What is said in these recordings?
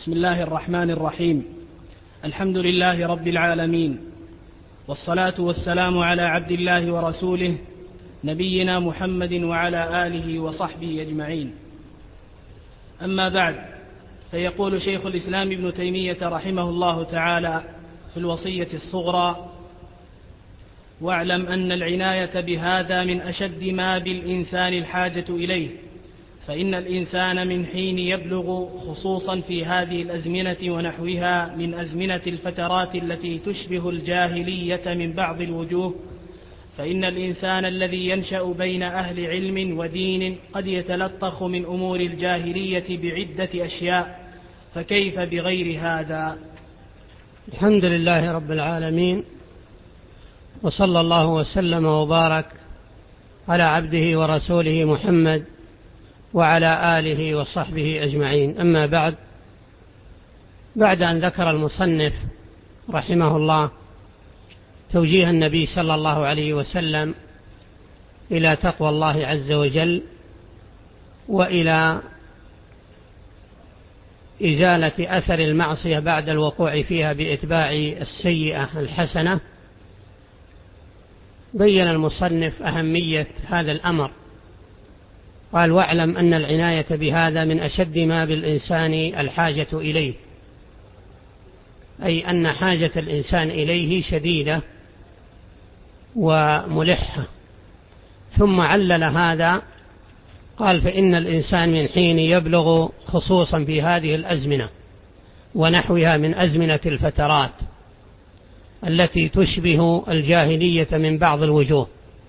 بسم الله الرحمن الرحيم. الحمد لله رب العالمين، والصلاة والسلام على عبد الله ورسوله نبينا محمد وعلى آله وصحبه أجمعين. أما بعد، فيقول شيخ الإسلام ابن تيمية رحمه الله تعالى في الوصية الصغرى: واعلم أن العناية بهذا من أشد ما بالإنسان الحاجة إليه، فإن الإنسان من حين يبلغ، خصوصا في هذه الأزمنة ونحوها من أزمنة الفترات التي تشبه الجاهلية من بعض الوجوه، فإن الإنسان الذي ينشأ بين أهل علم ودين قد يتلطخ من أمور الجاهلية بعدة أشياء، فكيف بغير هذا؟ الحمد لله رب العالمين، وصلى الله وسلم وبارك على عبده ورسوله محمد وعلى آله وصحبه أجمعين. أما بعد أن ذكر المصنف رحمه الله توجيه النبي صلى الله عليه وسلم إلى تقوى الله عز وجل وإلى إزالة أثر المعصية بعد الوقوع فيها بإتباع السيئة الحسنة، بين المصنف أهمية هذا الأمر. قال: واعلم أن العناية بهذا من أشد ما بالإنسان الحاجة إليه، أي أن حاجة الإنسان إليه شديدة وملحة. ثم علل هذا قال: فإن الإنسان من حين يبلغ، خصوصا في هذه الأزمنة ونحوها من أزمنة الفترات التي تشبه الجاهلية من بعض الوجوه،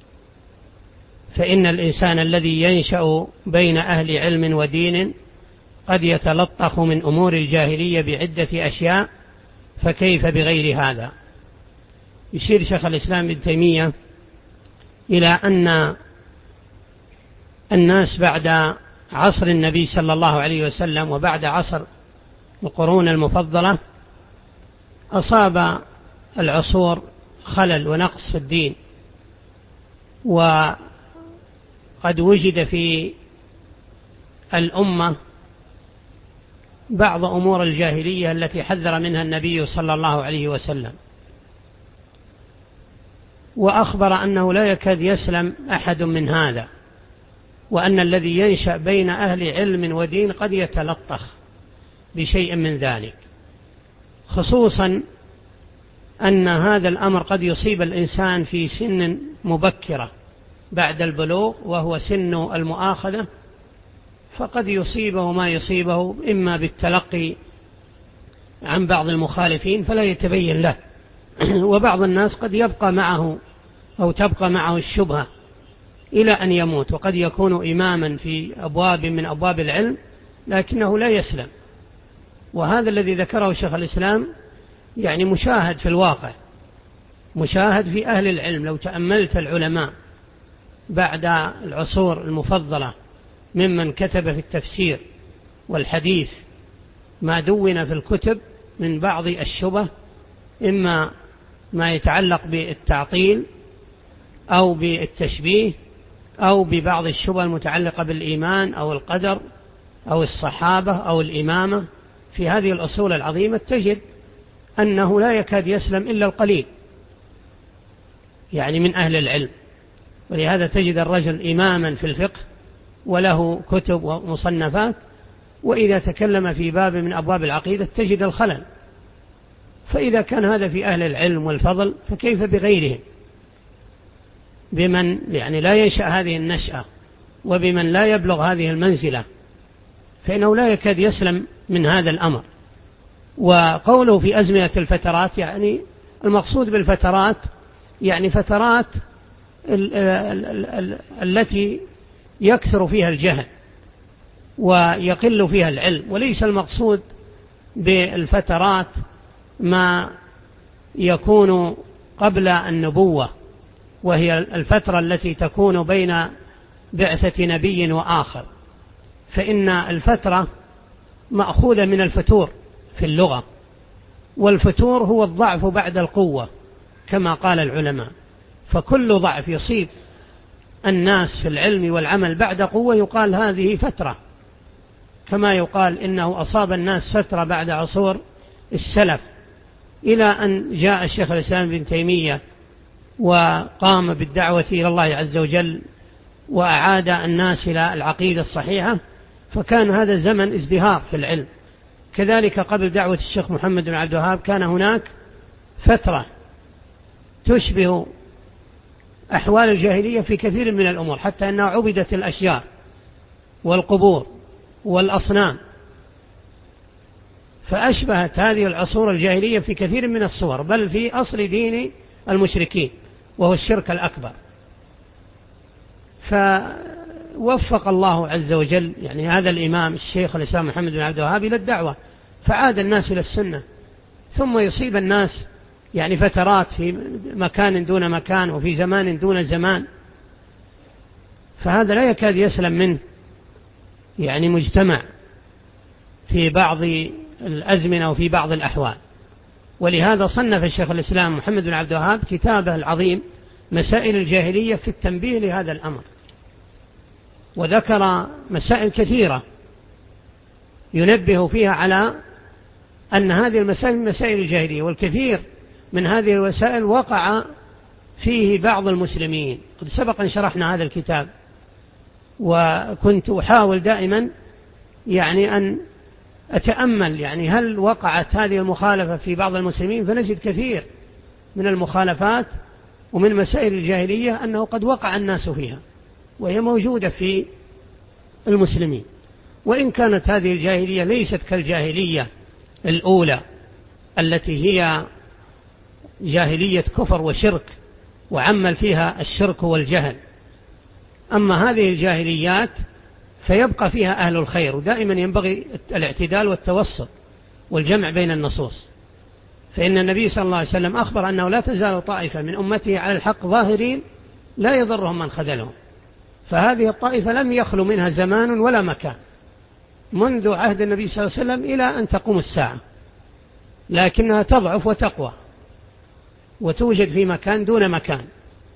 فإن الإنسان الذي ينشأ بين أهل علم ودين قد يتلطخ من أمور الجاهلية بعدة أشياء، فكيف بغير هذا؟ يشير شيخ الإسلام ابن تيمية إلى أن الناس بعد عصر النبي صلى الله عليه وسلم وبعد عصر القرون المفضلة أصاب العصور خلل ونقص في الدين، وقد وجد في الأمة بعض أمور الجاهلية التي حذر منها النبي صلى الله عليه وسلم، وأخبر أنه لا يكاد يسلم أحد من هذا، وأن الذي ينشأ بين أهل علم ودين قد يتلطخ بشيء من ذلك، خصوصا أن هذا الأمر قد يصيب الإنسان في سن مبكرة بعد البلوغ، وهو سن المؤاخذة، فقد يصيبه ما يصيبه إما بالتلقي عن بعض المخالفين فلا يتبين له، وبعض الناس قد يبقى معه أو تبقى معه الشبهة إلى أن يموت، وقد يكون إماما في أبواب من أبواب العلم لكنه لا يسلم. وهذا الذي ذكره شيخ الإسلام يعني مشاهد في الواقع، مشاهد في أهل العلم. لو تأملت العلماء بعد العصور المفضلة ممن كتب في التفسير والحديث ما دون في الكتب من بعض الشبه، إما ما يتعلق بالتعطيل أو بالتشبيه أو ببعض الشبه المتعلقة بالإيمان أو القدر أو الصحابة أو الإمامة، في هذه الأصول العظيمة تجد أنه لا يكاد يسلم إلا القليل يعني من أهل العلم. ولهذا تجد الرجل إماما في الفقه وله كتب ومصنفات، وإذا تكلم في باب من أبواب العقيدة تجد الخلل. فإذا كان هذا في أهل العلم والفضل فكيف بغيرهم، بمن يعني لا ينشأ هذه النشأة وبمن لا يبلغ هذه المنزلة، فإنه لا يكاد يسلم من هذا الأمر. وقوله في أزمنة الفترات، يعني المقصود بالفترات يعني فترات التي يكثر فيها الجهل ويقل فيها العلم، وليس المقصود بالفترات ما يكون قبل النبوة، وهي الفترة التي تكون بين بعثة نبي وآخر، فإن الفترة مأخوذة من الفتور في اللغة، والفتور هو الضعف بعد القوة كما قال العلماء. فكل ضعف يصيب الناس في العلم والعمل بعد قوة يقال هذه فترة. كما يقال إنه أصاب الناس فترة بعد عصور السلف، إلى أن جاء الشيخ الإسلام ابن تيمية وقام بالدعوة إلى الله عز وجل وأعاد الناس إلى العقيدة الصحيحة، فكان هذا زمن ازدهار في العلم. كذلك قبل دعوة الشيخ محمد بن عبد الوهاب كان هناك فترة تشبه أحوال الجاهلية في كثير من الأمور، حتى أنها عبدت الأشجار والقبور والأصنام، فأشبهت هذه العصور الجاهلية في كثير من الصور، بل في أصل دين المشركين وهو الشرك الأكبر. فوفق الله عز وجل يعني هذا الإمام الشيخ الإسلام محمد بن عبد الوهاب إلى الدعوة، فعاد الناس إلى السنة. ثم يصيب الناس يعني فترات في مكان دون مكان وفي زمان دون زمان، فهذا لا يكاد يسلم منه يعني مجتمع في بعض الأزمنة وفي بعض الأحوال. ولهذا صنف الشيخ الإسلام محمد بن عبد الوهاب كتابه العظيم مسائل الجاهلية في التنبيه لهذا الأمر، وذكر مسائل كثيرة ينبه فيها على أن هذه المسائل من مسائل الجاهلية، والكثير من هذه الوسائل وقع فيه بعض المسلمين. قد سبق أن شرحنا هذا الكتاب، وكنت أحاول دائما يعني أن أتأمل يعني هل وقعت هذه المخالفة في بعض المسلمين، فنجد كثير من المخالفات ومن مسائل الجاهلية أنه قد وقع الناس فيها وهي موجودة في المسلمين، وإن كانت هذه الجاهلية ليست كالجاهلية الأولى التي هي جاهلية كفر وشرك وعمل فيها الشرك والجهل. أما هذه الجاهليات فيبقى فيها أهل الخير، ودائما ينبغي الاعتدال والتوسط والجمع بين النصوص، فإن النبي صلى الله عليه وسلم أخبر أنه لا تزال طائفة من أمته على الحق ظاهرين لا يضرهم من خذلهم، فهذه الطائفة لم يخلو منها زمان ولا مكان منذ عهد النبي صلى الله عليه وسلم إلى أن تقوم الساعة، لكنها تضعف وتقوى وتوجد في مكان دون مكان.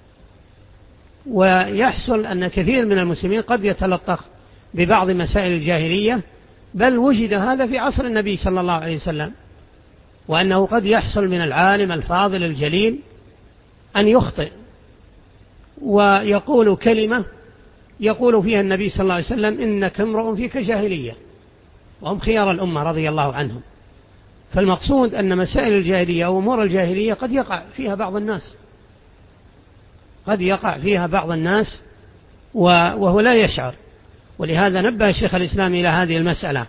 ويحصل أن كثير من المسلمين قد يتلطخ ببعض مسائل الجاهلية، بل وجد هذا في عصر النبي صلى الله عليه وسلم، وأنه قد يحصل من العالم الفاضل الجليل أن يخطئ ويقول كلمة يقول فيها النبي صلى الله عليه وسلم إنك امرؤ فيك جاهلية، وهم خيار الأمة رضي الله عنهم. فالمقصود أن مسائل الجاهلية وأمور الجاهلية قد يقع فيها بعض الناس وهو لا يشعر. ولهذا نبه الشيخ الإسلام إلى هذه المسألة،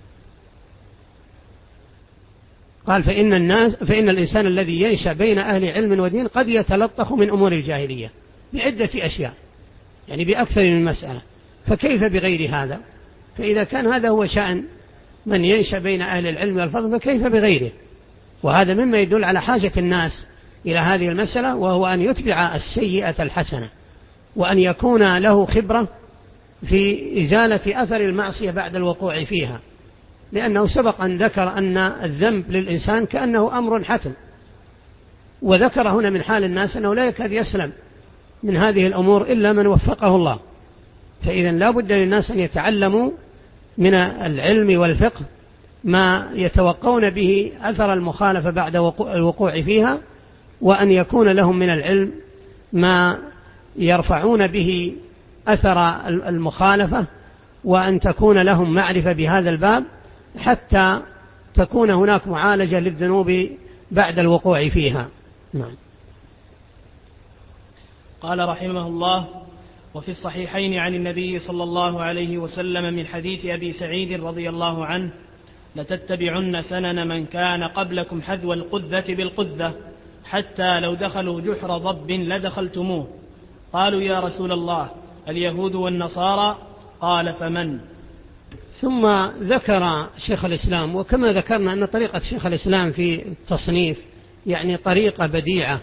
قال فإن الإنسان الذي ينشأ بين أهل علم ودين قد يتلطخ من أمور الجاهلية بعدة أشياء، يعني بأكثر من مسألة، فكيف بغير هذا؟ فإذا كان هذا هو شأن من ينشأ بين أهل العلم والفضل فكيف بغيره؟ وهذا مما يدل على حاجة الناس إلى هذه المسألة، وهو أن يتبع السيئة الحسنة، وأن يكون له خبرة في إزالة أثر المعصية بعد الوقوع فيها، لأنه سبق أن ذكر أن الذنب للإنسان كأنه أمر حتم، وذكر هنا من حال الناس أنه لا يكاد يسلم من هذه الأمور إلا من وفقه الله. فإذا لا بد للناس أن يتعلموا من العلم والفقه ما يتوقون به أثر المخالفة بعد الوقوع فيها، وأن يكون لهم من العلم ما يرفعون به أثر المخالفة، وأن تكون لهم معرفة بهذا الباب حتى تكون هناك معالجة للذنوب بعد الوقوع فيها. نعم. قال رحمه الله: وفي الصحيحين عن النبي صلى الله عليه وسلم من حديث أبي سعيد رضي الله عنه: لتتبعن سنن من كان قبلكم حذو القذة بالقذة حتى لو دخلوا جحر ضب لدخلتموه. قالوا: يا رسول الله، اليهود والنصارى؟ قال: فمن؟ ثم ذكر شيخ الإسلام، وكما ذكرنا أن طريقة شيخ الإسلام في التصنيف يعني طريقة بديعة،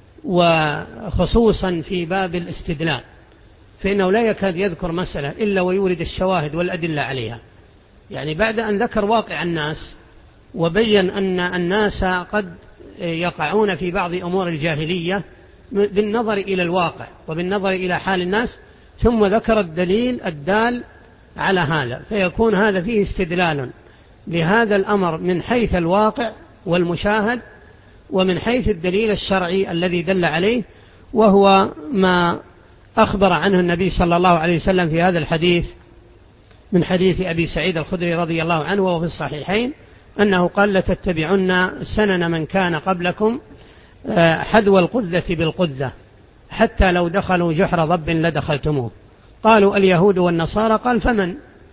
وخصوصا في باب الاستدلال، فإنه لا يكاد يذكر مسألة إلا ويورد الشواهد والأدلة عليها. يعني بعد أن ذكر واقع الناس وبين أن الناس قد يقعون في بعض أمور الجاهلية بالنظر إلى الواقع وبالنظر إلى حال الناس، ثم ذكر الدليل الدال على هذا، فيكون هذا فيه استدلال لهذا الأمر من حيث الواقع والمشاهد، ومن حيث الدليل الشرعي الذي دل عليه، وهو ما أخبر عنه النبي صلى الله عليه وسلم في هذا الحديث من حديث أبي سعيد الخدري رضي الله عنه وهو في الصحيحين أنه قال: لتتبعن سنن من كان قبلكم حذو القذة بالقذة حتى لو دخلوا جحر ضب لدخلتموه. قالوا: اليهود والنصارى. قال: فمن؟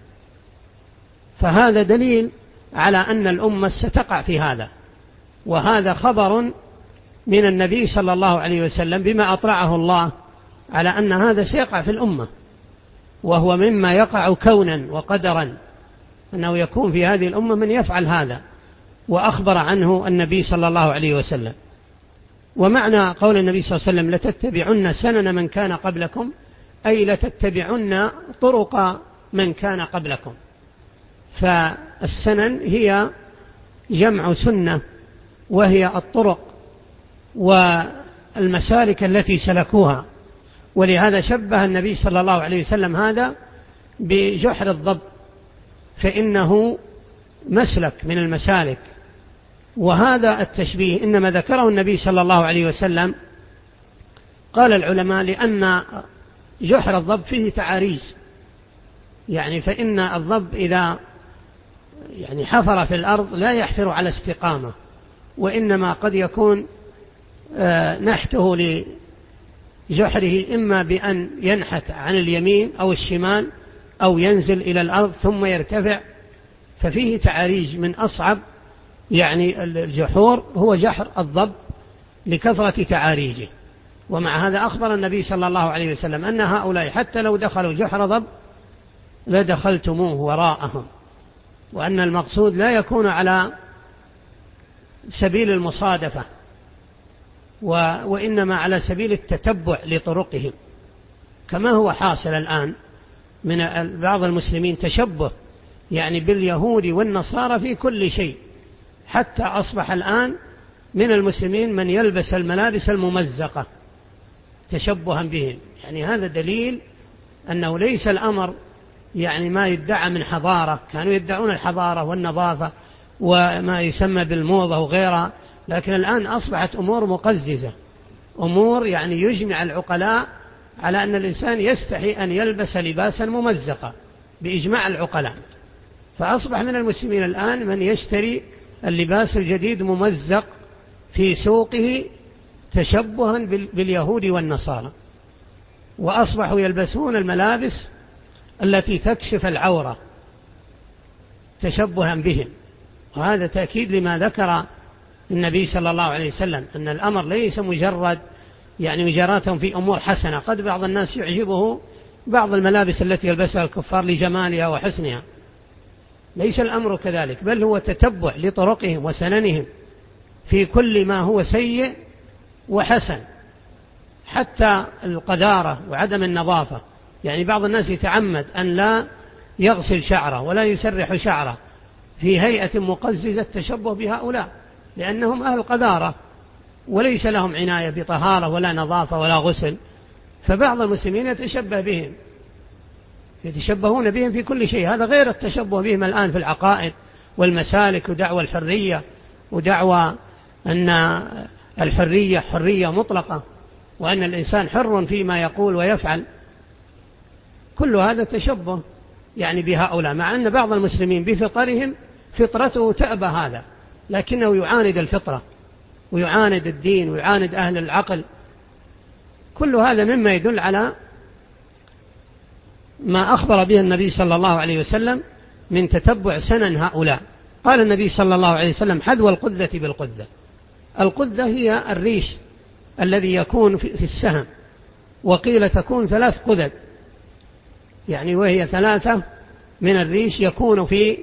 فهذا دليل على أن الأمة ستقع في هذا، وهذا خبر من النبي صلى الله عليه وسلم بما أطلعه الله على أن هذا سيقع في الأمة، وهو مما يقع كونا وقدرا، أنه يكون في هذه الأمة من يفعل هذا، وأخبر عنه النبي صلى الله عليه وسلم. ومعنى قول النبي صلى الله عليه وسلم: لتتبعن سنن من كان قبلكم، أي لتتبعن طرق من كان قبلكم. فالسنن هي جمع سنة، وهي الطرق والمسالك التي سلكوها، ولهذا شبه النبي صلى الله عليه وسلم هذا بجحر الضب، فإنه مسلك من المسالك. وهذا التشبيه إنما ذكره النبي صلى الله عليه وسلم، قال العلماء، لأن جحر الضب فيه تعاريج، يعني فإن الضب إذا حفر في الأرض لا يحفر على استقامة، وإنما قد يكون نحته لجحره إما بأن ينحت عن اليمين أو الشمال أو ينزل إلى الأرض ثم يرتفع، ففيه تعاريج. من أصعب الجحور هو جحر الضب لكثرة تعاريجه. ومع هذا أخبر النبي صلى الله عليه وسلم أن هؤلاء حتى لو دخلوا جحر ضب لدخلتموه وراءهم، وأن المقصود لا يكون على سبيل المصادفة، وإنما على سبيل التتبع لطرقهم، كما هو حاصل الآن من بعض المسلمين تشبه باليهود والنصارى في كل شيء، حتى أصبح الآن من المسلمين من يلبس الملابس الممزقة تشبها بهم. هذا دليل أنه ليس الأمر ما يدعى من حضارة، كانوا يدعون الحضارة والنظافة وما يسمى بالموضة وغيرها، لكن الآن أصبحت أمور مقززة، أمور يجمع العقلاء على أن الإنسان يستحي أن يلبس لباسا ممزقا بإجماع العقلاء. فأصبح من المسلمين الآن من يشتري اللباس الجديد ممزق في سوقه تشبها باليهود والنصارى، وأصبحوا يلبسون الملابس التي تكشف العورة تشبها بهم. وهذا تأكيد لما ذكر النبي صلى الله عليه وسلم أن الأمر ليس مجرد مجاراة في أمور حسنة. قد بعض الناس يعجبه بعض الملابس التي يلبسها الكفار لجمالها وحسنها، ليس الأمر كذلك، بل هو تتبع لطرقهم وسننهم في كل ما هو سيء وحسن، حتى القذارة وعدم النظافة. بعض الناس يتعمد أن لا يغسل شعره ولا يسرح شعره في هيئة مقززة تشبه بهؤلاء، لأنهم أهل قذارة وليس لهم عناية بطهارة ولا نظافة ولا غسل. فبعض المسلمين يتشبهون بهم في كل شيء. هذا غير التشبه بهم الآن في العقائد والمسالك ودعوى الحرية، ودعوى أن الحرية حرية مطلقة، وأن الإنسان حر فيما يقول ويفعل. كل هذا تشبه بهؤلاء، مع أن بعض المسلمين بفطرهم فطرته تأبى هذا، لكنه يعاند الفطرة ويعاند الدين ويعاند أهل العقل. كل هذا مما يدل على ما أخبر به النبي صلى الله عليه وسلم من تتبع سنن هؤلاء. قال النبي صلى الله عليه وسلم: حذو القذة بالقذة. القذة هي الريش الذي يكون في السهم، وقيل تكون 3 قذد، وهي 3 من الريش يكون في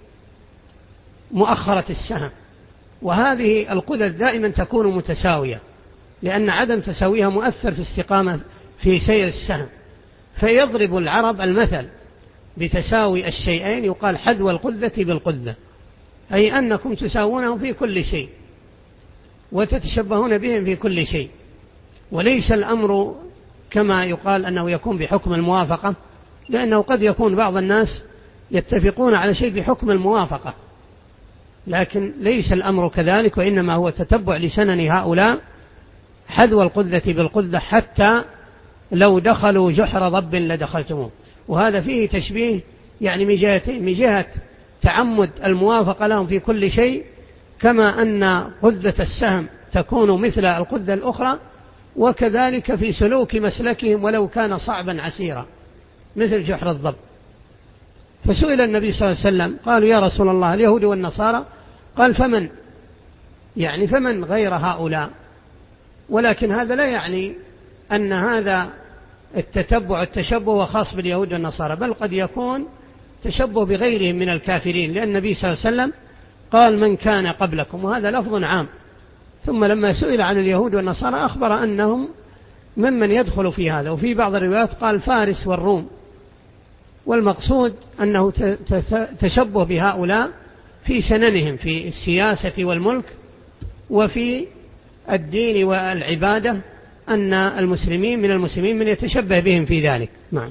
مؤخرة السهم. وهذه القذد دائما تكون متساوية، لأن عدم تساويها مؤثر في استقامة في سير السهم. فيضرب العرب المثل بتساوي الشيئين، يقال حذو القذة بالقذة، أي أنكم تساوونه في كل شيء وتتشبهون بهم في كل شيء. وليس الأمر كما يقال أنه يكون بحكم الموافقة لأنه قد يكون بعض الناس يتفقون على شيء بحكم الموافقة، لكن ليس الأمر كذلك، وإنما هو تتبع لسنن هؤلاء حذو القذة بالقذة، حتى لو دخلوا جحر ضب لدخلتموه. وهذا فيه تشبيه يعني من جهة تعمد الموافقة لهم في كل شيء، كما أن قذة السهم تكون مثل القذة الأخرى، وكذلك في سلوك مسلكهم ولو كان صعبا عسيرا مثل جحر الضب. فسئل النبي صلى الله عليه وسلم قالوا يا رسول الله اليهود والنصارى، قال فمن؟ يعني فمن غير هؤلاء؟ ولكن هذا لا يعني أن هذا التشبه خاص باليهود والنصارى، بل قد يكون تشبه بغيرهم من الكافرين، لأن النبي صلى الله عليه وسلم قال من كان قبلكم، وهذا لفظ عام. ثم لما سئل عن اليهود والنصارى أخبر أنهم ممن يدخل في هذا، وفي بعض الروايات قال فارس والروم. والمقصود أنه تشبه بهؤلاء في سننهم في السياسة والملك وفي الدين والعبادة، أن المسلمين من المسلمين من يتشبه بهم في ذلك. نعم.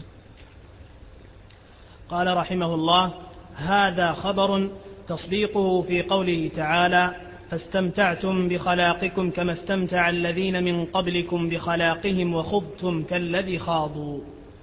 قال رحمه الله: هذا خبر تصديقه في قوله تعالى: فاستمتعتم بخلاقكم كما استمتع الذين من قبلكم بخلاقهم وخضتم كالذي خاضوا.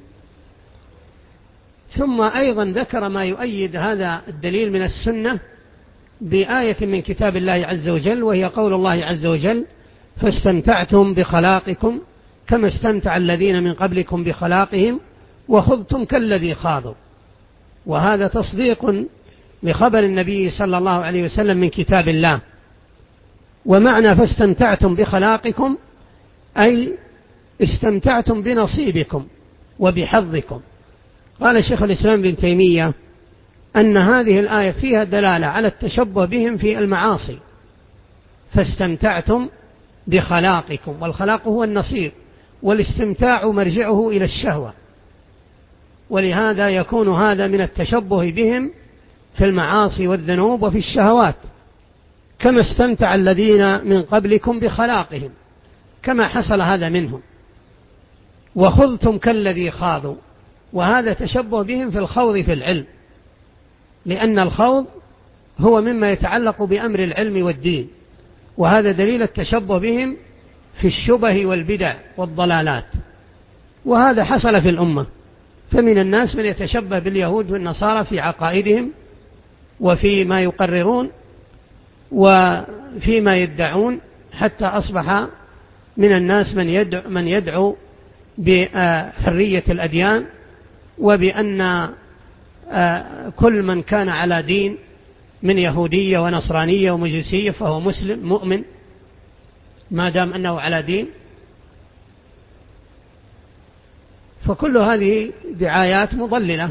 ثم أيضا ذكر ما يؤيد هذا الدليل من السنة بآية من كتاب الله عز وجل، وهي قول الله عز وجل: فاستمتعتم بخلاقكم كما استمتع الذين من قبلكم بخلاقهم وخضتم كالذي خاضوا. وهذا تصديق لخبر النبي صلى الله عليه وسلم من كتاب الله. ومعنى فاستمتعتم بخلاقكم أي استمتعتم بنصيبكم وبحظكم. قال شيخ الإسلام ابن تيمية أن هذه الآية فيها دلالة على التشبه بهم في المعاصي. فاستمتعتم بخلاقكم، والخلاق هو النصيب، والاستمتاع مرجعه إلى الشهوة، ولهذا يكون هذا من التشبه بهم في المعاصي والذنوب وفي الشهوات، كما استمتع الذين من قبلكم بخلاقهم، كما حصل هذا منهم. وخضتم كالذي خاضوا، وهذا تشبه بهم في الخوض في العلم، لأن الخوض هو مما يتعلق بأمر العلم والدين، وهذا دليل التشبه بهم في الشبه والبدع والضلالات. وهذا حصل في الأمة، فمن الناس من يتشبه باليهود والنصارى في عقائدهم وفي ما يقررون وفيما يدعون، حتى أصبح من الناس من يدعو بحرية الأديان، وبأن كل من كان على دين من يهودية ونصرانية ومجوسية فهو مسلم مؤمن ما دام أنه على دين. فكل هذه دعايات مضللة،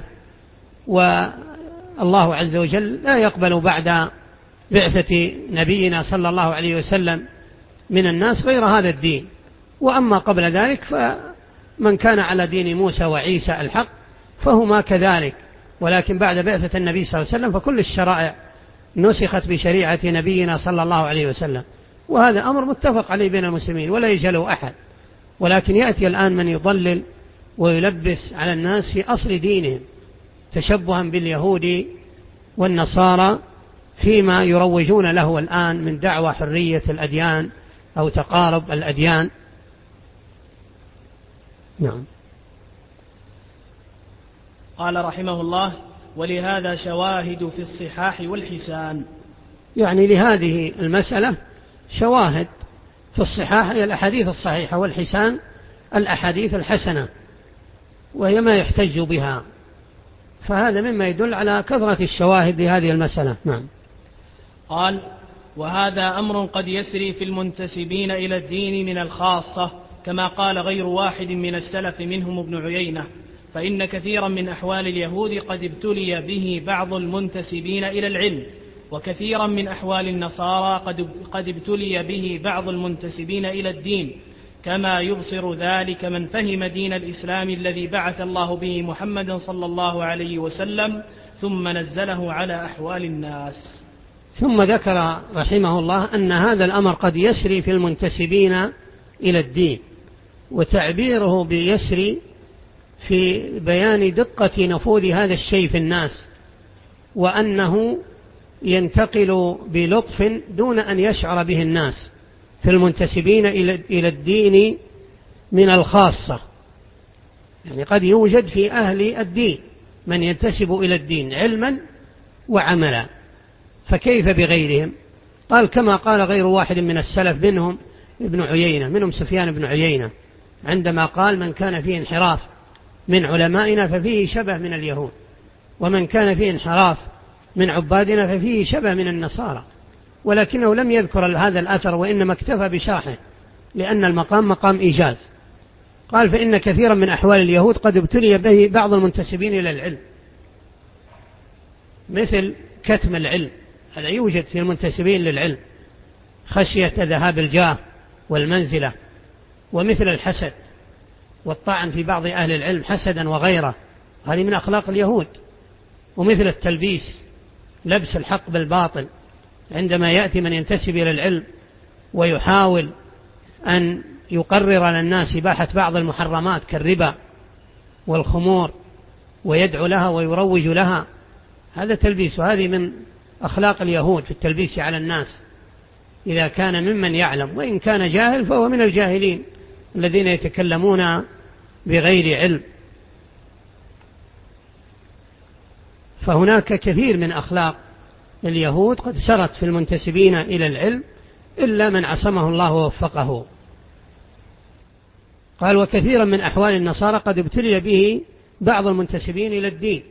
والله عز وجل لا يقبل بعد بعثة نبينا صلى الله عليه وسلم من الناس غير هذا الدين. وأما قبل ذلك فمن كان على دين موسى وعيسى الحق فهما كذلك، ولكن بعد بعثة النبي صلى الله عليه وسلم فكل الشرائع نسخت بشريعة نبينا صلى الله عليه وسلم، وهذا أمر متفق عليه بين المسلمين ولا يجهله أحد. ولكن يأتي الآن من يضلل ويلبس على الناس في أصل دينهم تشبها باليهود والنصارى فيما يروجون له الآن من دعوى حرية الأديان أو تقارب الأديان. نعم. قال رحمه الله: ولهذا شواهد في الصحاح والحسان. يعني لهذه المسألة شواهد في الصحاح هي الأحاديث الصحيحة، والحسان الأحاديث الحسنة، وهي ما يحتج بها. فهذا مما يدل على كثرة الشواهد لهذه المسألة. نعم. قال: وهذا أمر قد يسري في المنتسبين إلى الدين من الخاصة، كما قال غير واحد من السلف منهم ابن عيينة، فإن كثيرا من أحوال اليهود قد ابتلي به بعض المنتسبين إلى العلم، وكثيرا من أحوال النصارى قد ابتلي به بعض المنتسبين إلى الدين، كما يبصر ذلك من فهم دين الإسلام الذي بعث الله به محمدا صلى الله عليه وسلم ثم نزله على أحوال الناس. ثم ذكر رحمه الله أن هذا الأمر قد يسري في المنتسبين إلى الدين، وتعبيره بيسري في بيان دقة نفوذ هذا الشيء في الناس، وأنه ينتقل بلطف دون أن يشعر به الناس في المنتسبين إلى الدين من الخاصة. يعني قد يوجد في أهل الدين من ينتسب إلى الدين علما وعملا، فكيف بغيرهم؟ قال كما قال غير واحد من السلف منهم ابن عيينة، منهم سفيان بن عيينة، عندما قال من كان فيه انحراف من علمائنا ففيه شبه من اليهود، ومن كان فيه انحراف من عبادنا ففيه شبه من النصارى، ولكنه لم يذكر هذا الأثر وإنما اكتفى بشرحه لأن المقام مقام إيجاز. قال فإن كثيرا من أحوال اليهود قد ابتلي به بعض المنتسبين إلى العلم، مثل كتم العلم، هذا يوجد في المنتسبين للعلم، خشية ذهاب الجاه والمنزلة، ومثل الحسد والطعن في بعض أهل العلم حسدا وغيره، هذه من أخلاق اليهود. ومثل التلبيس، لبس الحق بالباطل، عندما يأتي من ينتسب إلى العلم ويحاول أن يقرر للناس إباحة بعض المحرمات كالربا والخمور ويدعو لها ويروج لها، هذا تلبيس، وهذه من أخلاق اليهود في التلبيس على الناس إذا كان ممن يعلم، وإن كان جاهل فهو من الجاهلين الذين يتكلمون بغير علم. فهناك كثير من أخلاق اليهود قد سرت في المنتسبين إلى العلم إلا من عصمه الله ووفقه. قال وكثيرا من أحوال النصارى قد ابتلي به بعض المنتسبين إلى الدين،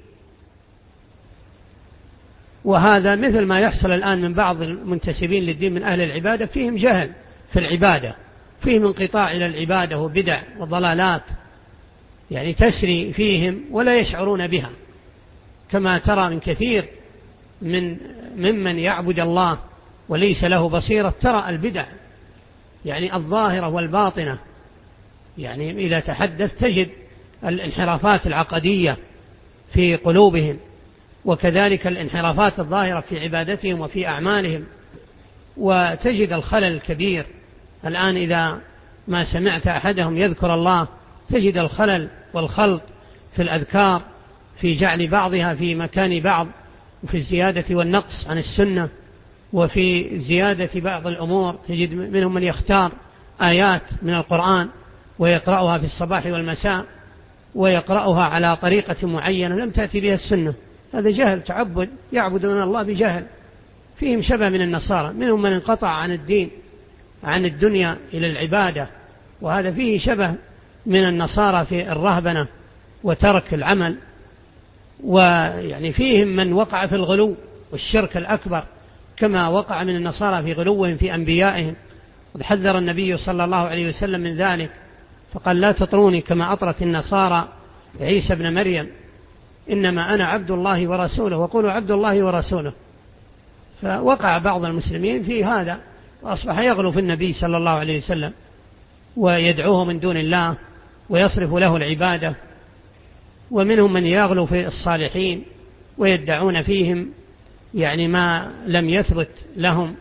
وهذا مثل ما يحصل الآن من بعض المنتسبين للدين من أهل العبادة، فيهم جهل في العبادة، فيهم انقطاع إلى العبادة وبدع وضلالات يعني تسري فيهم ولا يشعرون بها، كما ترى من كثير ممن يعبد الله وليس له بصيرة، ترى البدع يعني الظاهرة والباطنة، يعني إذا تحدث تجد الانحرافات العقدية في قلوبهم، وكذلك الانحرافات الظاهرة في عبادتهم وفي أعمالهم، وتجد الخلل الكبير. الآن إذا ما سمعت أحدهم يذكر الله تجد الخلل والخلط في الأذكار، في جعل بعضها في مكان بعض، وفي الزيادة والنقص عن السنة، وفي زيادة بعض الأمور. تجد منهم من يختار آيات من القرآن ويقرأها في الصباح والمساء، ويقرأها على طريقة معينة لم تأتي بها السنة، هذا جهل، تعبد، يعبدون الله بجهل. فيهم شبه من النصارى، منهم من انقطع عن الدين عن الدنيا إلى العبادة، وهذا فيه شبه من النصارى في الرهبنة وترك العمل. ويعني فيهم من وقع في الغلو والشرك الأكبر كما وقع من النصارى في غلوهم في أنبيائهم، قد حذر النبي صلى الله عليه وسلم من ذلك، فقال لا تطروني كما أطرت النصارى عيسى ابن مريم، إنما أنا عبد الله ورسوله، وقولوا عبد الله ورسوله. فوقع بعض المسلمين في هذا، وأصبح يغلو في النبي صلى الله عليه وسلم ويدعوه من دون الله ويصرف له العبادة. ومنهم من يغلو في الصالحين ويدعون فيهم يعني ما لم يثبت لهم.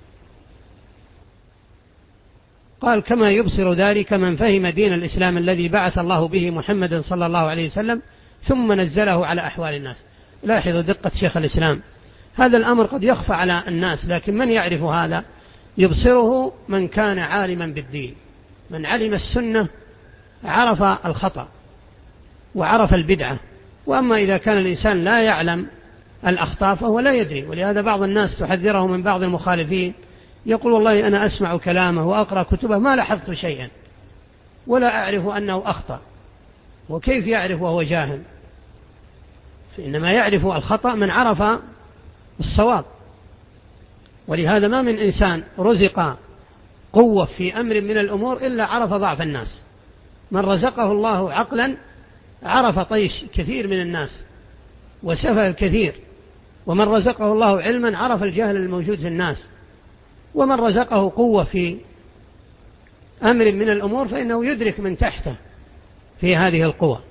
قال كما يبصر ذلك من فهم دين الإسلام الذي بعث الله به محمد صلى الله عليه وسلم ثم نزله على أحوال الناس. لاحظوا دقة شيخ الإسلام، هذا الأمر قد يخفى على الناس، لكن من يعرف هذا؟ يبصره من كان عالما بالدين، من علم السنة عرف الخطأ وعرف البدعة. وأما إذا كان الإنسان لا يعلم الأخطاء فهو لا يدري. ولهذا بعض الناس تحذره من بعض المخالفين، يقول والله أنا أسمع كلامه وأقرأ كتبه ما لاحظت شيئا ولا أعرف أنه أخطأ. وكيف يعرف وهو جاهل؟ فإنما يعرف الخطأ من عرف الصواب. ولهذا ما من إنسان رزق قوة في أمر من الأمور إلا عرف ضعف الناس. من رزقه الله عقلا عرف طيش كثير من الناس وسفه الكثير، ومن رزقه الله علما عرف الجهل الموجود في الناس، ومن رزقه قوة في أمر من الأمور فإنه يدرك من تحته في هذه القوة.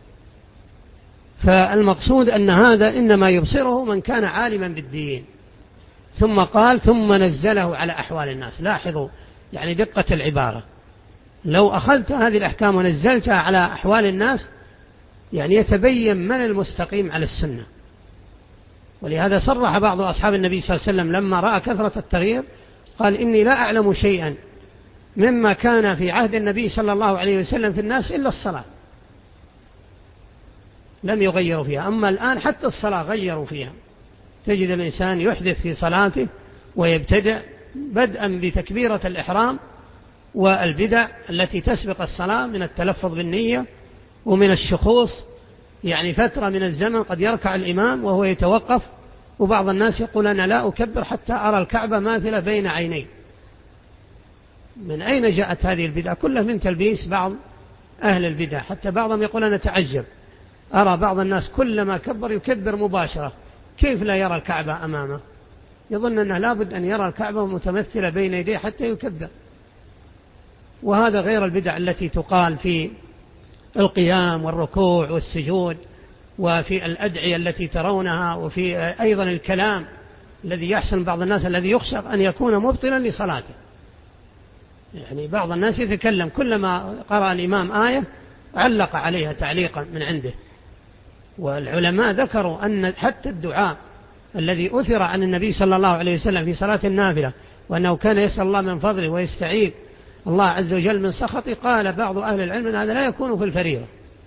فالمقصود أن هذا إنما يبصره من كان عالما بالدين. ثم قال ثم نزله على أحوال الناس. لاحظوا يعني دقة العبارة، لو أخذت هذه الأحكام ونزلتها على أحوال الناس يعني يتبين من المستقيم على السنة. ولهذا صرح بعض أصحاب النبي صلى الله عليه وسلم لما رأى كثرة التغيير قال إني لا أعلم شيئا مما كان في عهد النبي صلى الله عليه وسلم في الناس إلا الصلاة، لم يغيروا فيها. أما الآن حتى الصلاة غيروا فيها، تجد الإنسان يحدث في صلاته ويبتدع بدءا بتكبيرة الإحرام والبدع التي تسبق الصلاة من التلفظ بالنية ومن الشخوص، يعني فترة من الزمن قد يركع الإمام وهو يتوقف، وبعض الناس يقول أنا لا أكبر حتى أرى الكعبة ماثلة بين عيني. من أين جاءت هذه البدع؟ كلها من تلبيس بعض أهل البدع. حتى بعضهم يقول أنا أتعجب أرى بعض الناس كلما كبر يكبر مباشرة، كيف لا يرى الكعبة أمامه؟ يظن أنه لابد أن يرى الكعبة متمثلة بين يديه حتى يكبر. وهذا غير البدع التي تقال في القيام والركوع والسجود وفي الأدعية التي ترونها، وفي أيضا الكلام الذي يحسن بعض الناس الذي يخشى أن يكون مبطلا لصلاته. يعني بعض الناس يتكلم كلما قرأ الإمام آية علق عليها تعليقا من عنده. والعلماء ذكروا أن حتى الدعاء الذي أثر عن النبي صلى الله عليه وسلم في صلاة النافلة وأنه كان يسأل الله من فضله ويستعيذ الله عز وجل من سخطه، قال بعض أهل العلم أن هذا لا يكون في الفريضة.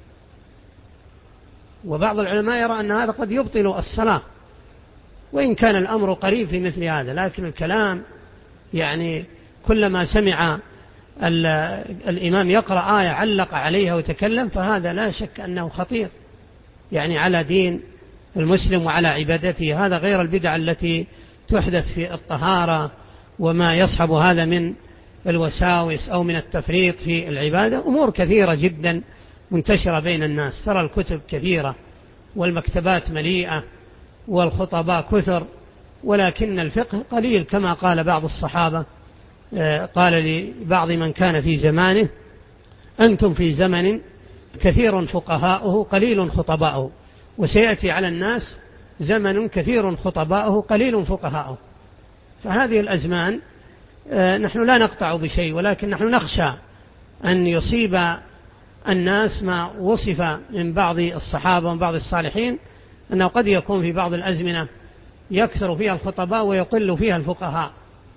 وبعض العلماء يرى أن هذا قد يبطل الصلاة، وإن كان الأمر قريب في مثل هذا. لكن الكلام يعني كلما سمع الإمام يقرأ آية علق عليها وتكلم، فهذا لا شك أنه خطير يعني على دين المسلم وعلى عبادته. هذا غير البدع التي تحدث في الطهارة وما يصحب هذا من الوساوس أو من التفريط في العبادة. أمور كثيرة جدا منتشرة بين الناس، ترى الكتب كثيرة والمكتبات مليئة والخطباء كثر، ولكن الفقه قليل. كما قال بعض الصحابة، قال لبعض من كان في زمانه أنتم في زمن كثير فقهاؤه قليل خطباؤه، وسيأتي على الناس زمن كثير خطباؤه قليل فقهاؤه. فهذه الأزمان نحن لا نقطع بشيء، ولكن نحن نخشى أن يصيب الناس ما وصف من بعض الصحابة ومن بعض الصالحين، أنه قد يكون في بعض الأزمنة يكثر فيها الخطباء ويقل فيها الفقهاء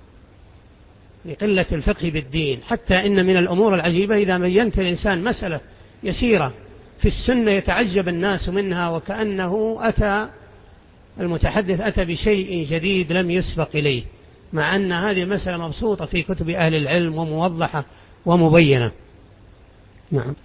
لقلة الفقه بالدين. حتى إن من الأمور العجيبة إذا بينت الإنسان مسألة يسيرة في السنة يتعجب الناس منها، وكأنه المتحدث أتى بشيء جديد لم يسبق إليه، مع أن هذه المسألة مبسوطة في كتب أهل العلم وموضحة ومبينة. نعم.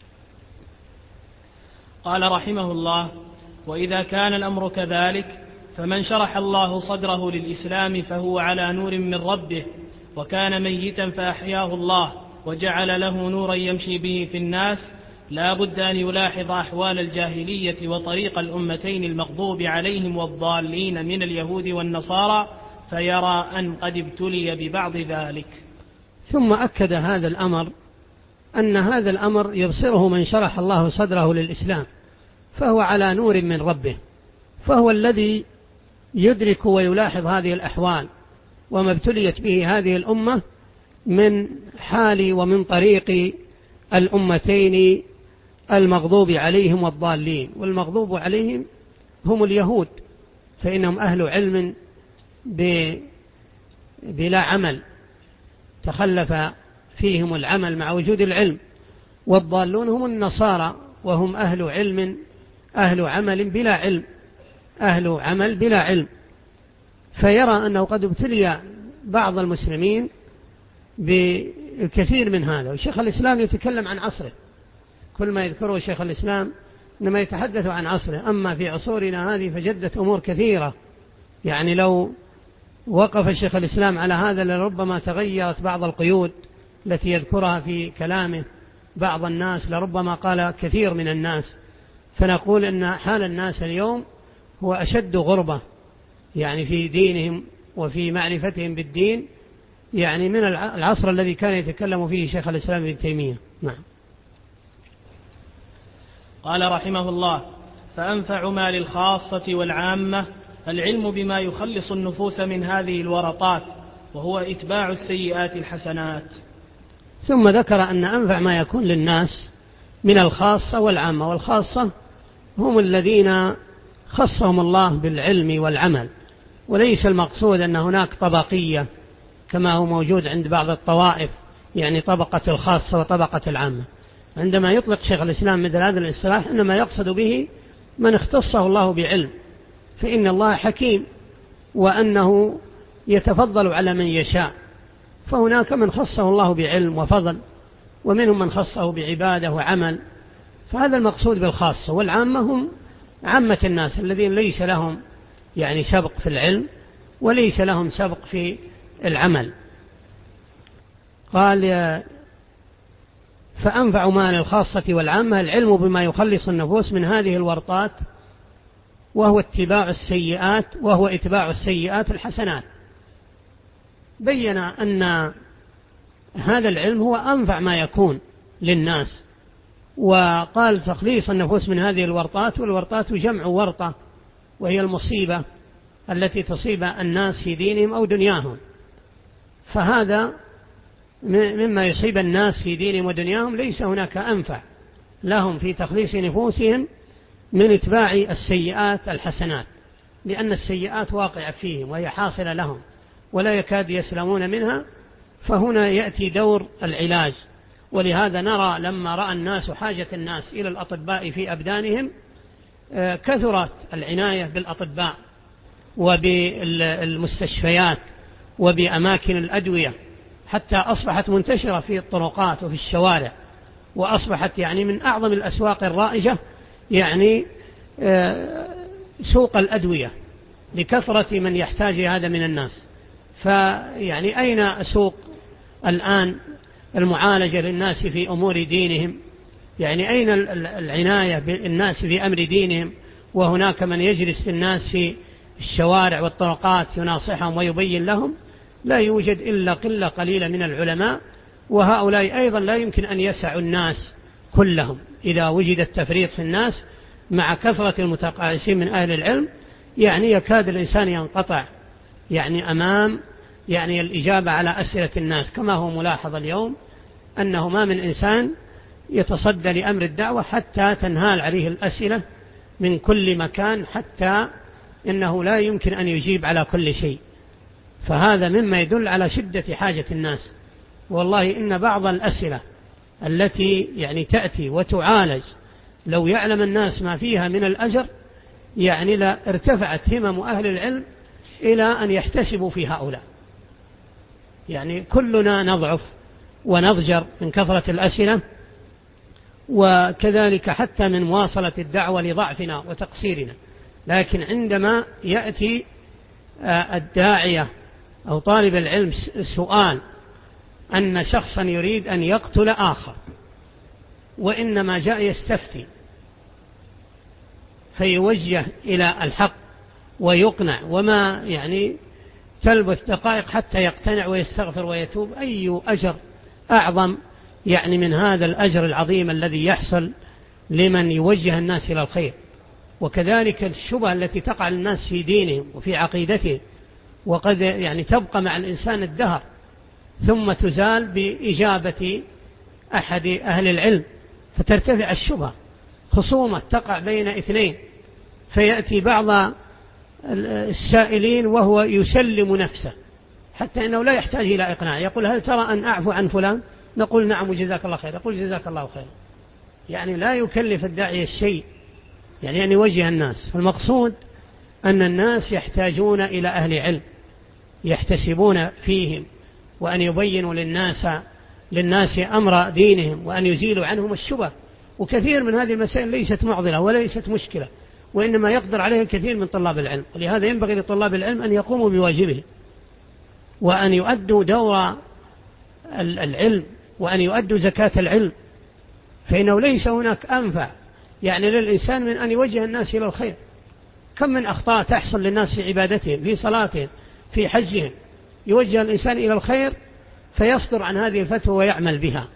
قال رحمه الله: وإذا كان الأمر كذلك فمن شرح الله صدره للإسلام فهو على نور من ربه، وكان ميتا فأحياه الله وجعل له نورا يمشي به في الناس، لا بد أن يلاحظ أحوال الجاهلية وطريق الأمتين المغضوب عليهم والضالين من اليهود والنصارى، فيرى أن قد ابتلي ببعض ذلك. ثم أكد هذا الأمر أن هذا الأمر يبصره من شرح الله صدره للإسلام فهو على نور من ربه، فهو الذي يدرك ويلاحظ هذه الأحوال وما ابتليت به هذه الأمة من حال ومن طريق الأمتين المغضوب عليهم والضالين. والمغضوب عليهم هم اليهود، فإنهم أهل علم بلا عمل، تخلف فيهم العمل مع وجود العلم. والضالون هم النصارى، وهم أهل علم أهل عمل بلا علم، أهل عمل بلا علم. فيرى أنه قد ابتلي بعض المسلمين بالكثير من هذا. وشيخ الإسلام يتكلم عن عصره، كل ما يذكره شيخ الإسلام إنما يتحدث عن عصره. أما في عصورنا هذه فجدت أمور كثيرة، يعني لو وقف شيخ الإسلام على هذا لربما تغيرت بعض القيود التي يذكرها في كلامه بعض الناس، لربما قال كثير من الناس. فنقول إن حال الناس اليوم هو أشد غربة يعني في دينهم وفي معرفتهم بالدين، يعني من العصر الذي كان يتكلم فيه شيخ الإسلام ابن تيمية. نعم. قال رحمه الله: فأنفع ما للخاصة والعامة العلم بما يخلص النفوس من هذه الورطات، وهو إتباع السيئات الحسنات. ثم ذكر أن أنفع ما يكون للناس من الخاصة والعامة. والخاصة هم الذين خصهم الله بالعلم والعمل، وليس المقصود أن هناك طبقية كما هو موجود عند بعض الطوائف، يعني طبقة الخاصة وطبقة العامة. عندما يطلق شيخ الإسلام مثل هذا الاصطلاح إنما يقصد به من اختصه الله بعلم، فإن الله حكيم وأنه يتفضل على من يشاء، فهناك من خصه الله بعلم وفضل، ومنهم من خصه بعبادة وعمل، فهذا المقصود بالخاصة. والعامة هم عامة الناس الذين ليس لهم يعني سبق في العلم وليس لهم سبق في العمل. قال فأنفع ما للخاصة والعامة العلم بما يخلص النفوس من هذه الورطات، وهو اتباع السيئات الحسنات. بين أن هذا العلم هو أنفع ما يكون للناس، وقال تخليص النفوس من هذه الورطات، والورطات جمع ورطة، وهي المصيبة التي تصيب الناس في دينهم أو دنياهم. فهذا مما يصيب الناس في دينهم ودنياهم ليس هناك أنفع لهم في تخليص نفوسهم من اتباع السيئات الحسنات، لأن السيئات واقعة فيهم وهي حاصلة لهم ولا يكاد يسلمون منها. فهنا يأتي دور العلاج. ولهذا نرى لما رأى الناس حاجة الناس إلى الأطباء في أبدانهم كثرت العناية بالأطباء وبالمستشفيات وبأماكن الأدوية، حتى أصبحت منتشرة في الطرقات وفي الشوارع، وأصبحت يعني من أعظم الأسواق الرائجة يعني سوق الأدوية لكثرة من يحتاج هذا من الناس. فيعني أين سوق الآن المعالجة للناس في أمور دينهم؟ يعني أين العناية بالناس في أمر دينهم؟ وهناك من يجلس الناس في الشوارع والطرقات يناصحهم ويبين لهم. لا يوجد إلا قلة قليلة من العلماء، وهؤلاء أيضا لا يمكن أن يسعوا الناس كلهم. إذا وجد التفريط في الناس مع كثرة المتقاعسين من أهل العلم يعني يكاد الإنسان ينقطع يعني أمام يعني الإجابة على أسئلة الناس، كما هو ملاحظ اليوم أنه ما من إنسان يتصدى لأمر الدعوة حتى تنهال عليه الأسئلة من كل مكان، حتى إنه لا يمكن أن يجيب على كل شيء. فهذا مما يدل على شدة حاجة الناس. والله إن بعض الأسئلة التي يعني تأتي وتعالج لو يعلم الناس ما فيها من الأجر يعني لا ارتفعت همم أهل العلم إلى أن يحتسبوا في هؤلاء. يعني كلنا نضعف ونضجر من كثرة الأسئلة، وكذلك حتى من مواصلة الدعوة لضعفنا وتقصيرنا. لكن عندما يأتي الداعية أو طالب العلم سؤال أن شخصا يريد أن يقتل آخر وإنما جاء يستفتي، فيوجه إلى الحق ويقنع، وما يعني تلبث دقائق حتى يقتنع ويستغفر ويتوب. أي أجر أعظم يعني من هذا الأجر العظيم الذي يحصل لمن يوجه الناس إلى الخير. وكذلك الشبهة التي تقع للناس في دينهم وفي عقيدتهم، وقد يعني تبقى مع الإنسان الدهر ثم تزال بإجابة أحد أهل العلم، فترتفع الشبهة. خصومة تقع بين اثنين، فيأتي بعض السائلين وهو يسلم نفسه حتى أنه لا يحتاج إلى إقناع، يقول هل ترى أن أعفو عن فلان؟ نقول نعم وجزاك الله خير، يقول جزاك الله خير. يعني لا يكلف الداعية الشيء، يعني أن يوجه الناس. فالمقصود أن الناس يحتاجون إلى أهل علم يحتسبون فيهم، وأن يبينوا للناس أمر دينهم، وأن يزيلوا عنهم الشبه. وكثير من هذه المسائل ليست معضلة وليست مشكلة، وإنما يقدر عليه الكثير من طلاب العلم. ولهذا ينبغي لطلاب العلم أن يقوموا بواجبهم، وأن يؤدوا دور العلم، وأن يؤدوا زكاة العلم، فإنه ليس هناك أنفع يعني للإنسان من أن يوجه الناس إلى الخير. كم من أخطاء تحصل للناس في عبادتهم، في صلاتهم، في حجهم، يوجه الإنسان إلى الخير فيصدر عن هذه الفتوى ويعمل بها.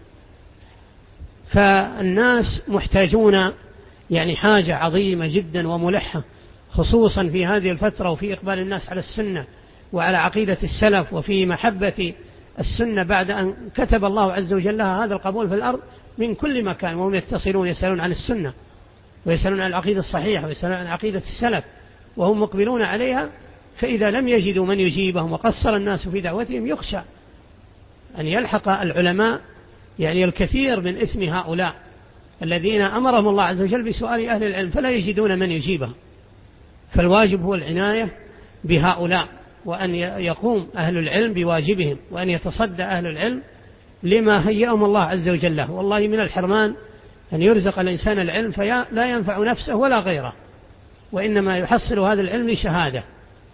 فالناس محتاجون يعني حاجة عظيمة جدا وملحة، خصوصا في هذه الفترة، وفي إقبال الناس على السنة وعلى عقيدة السلف، وفي محبة السنة بعد أن كتب الله عز وجل لها هذا القبول في الأرض. من كل مكان، وهم يتصلون يسألون عن السنة ويسألون عن العقيدة الصحيحة ويسألون عن عقيدة السلف وهم مقبلون عليها. فإذا لم يجدوا من يجيبهم وقصر الناس في دعوتهم يخشى أن يلحق العلماء يعني الكثير من إثم هؤلاء الذين أمرهم الله عز وجل بسؤال أهل العلم فلا يجدون من يجيبهم. فالواجب هو العناية بهؤلاء، وأن يقوم أهل العلم بواجبهم، وأن يتصدى أهل العلم لما هيأهم الله عز وجل له. والله من الحرمان أن يرزق الإنسان العلم فلا ينفع نفسه ولا غيره، وإنما يحصل هذا العلم لشهادة،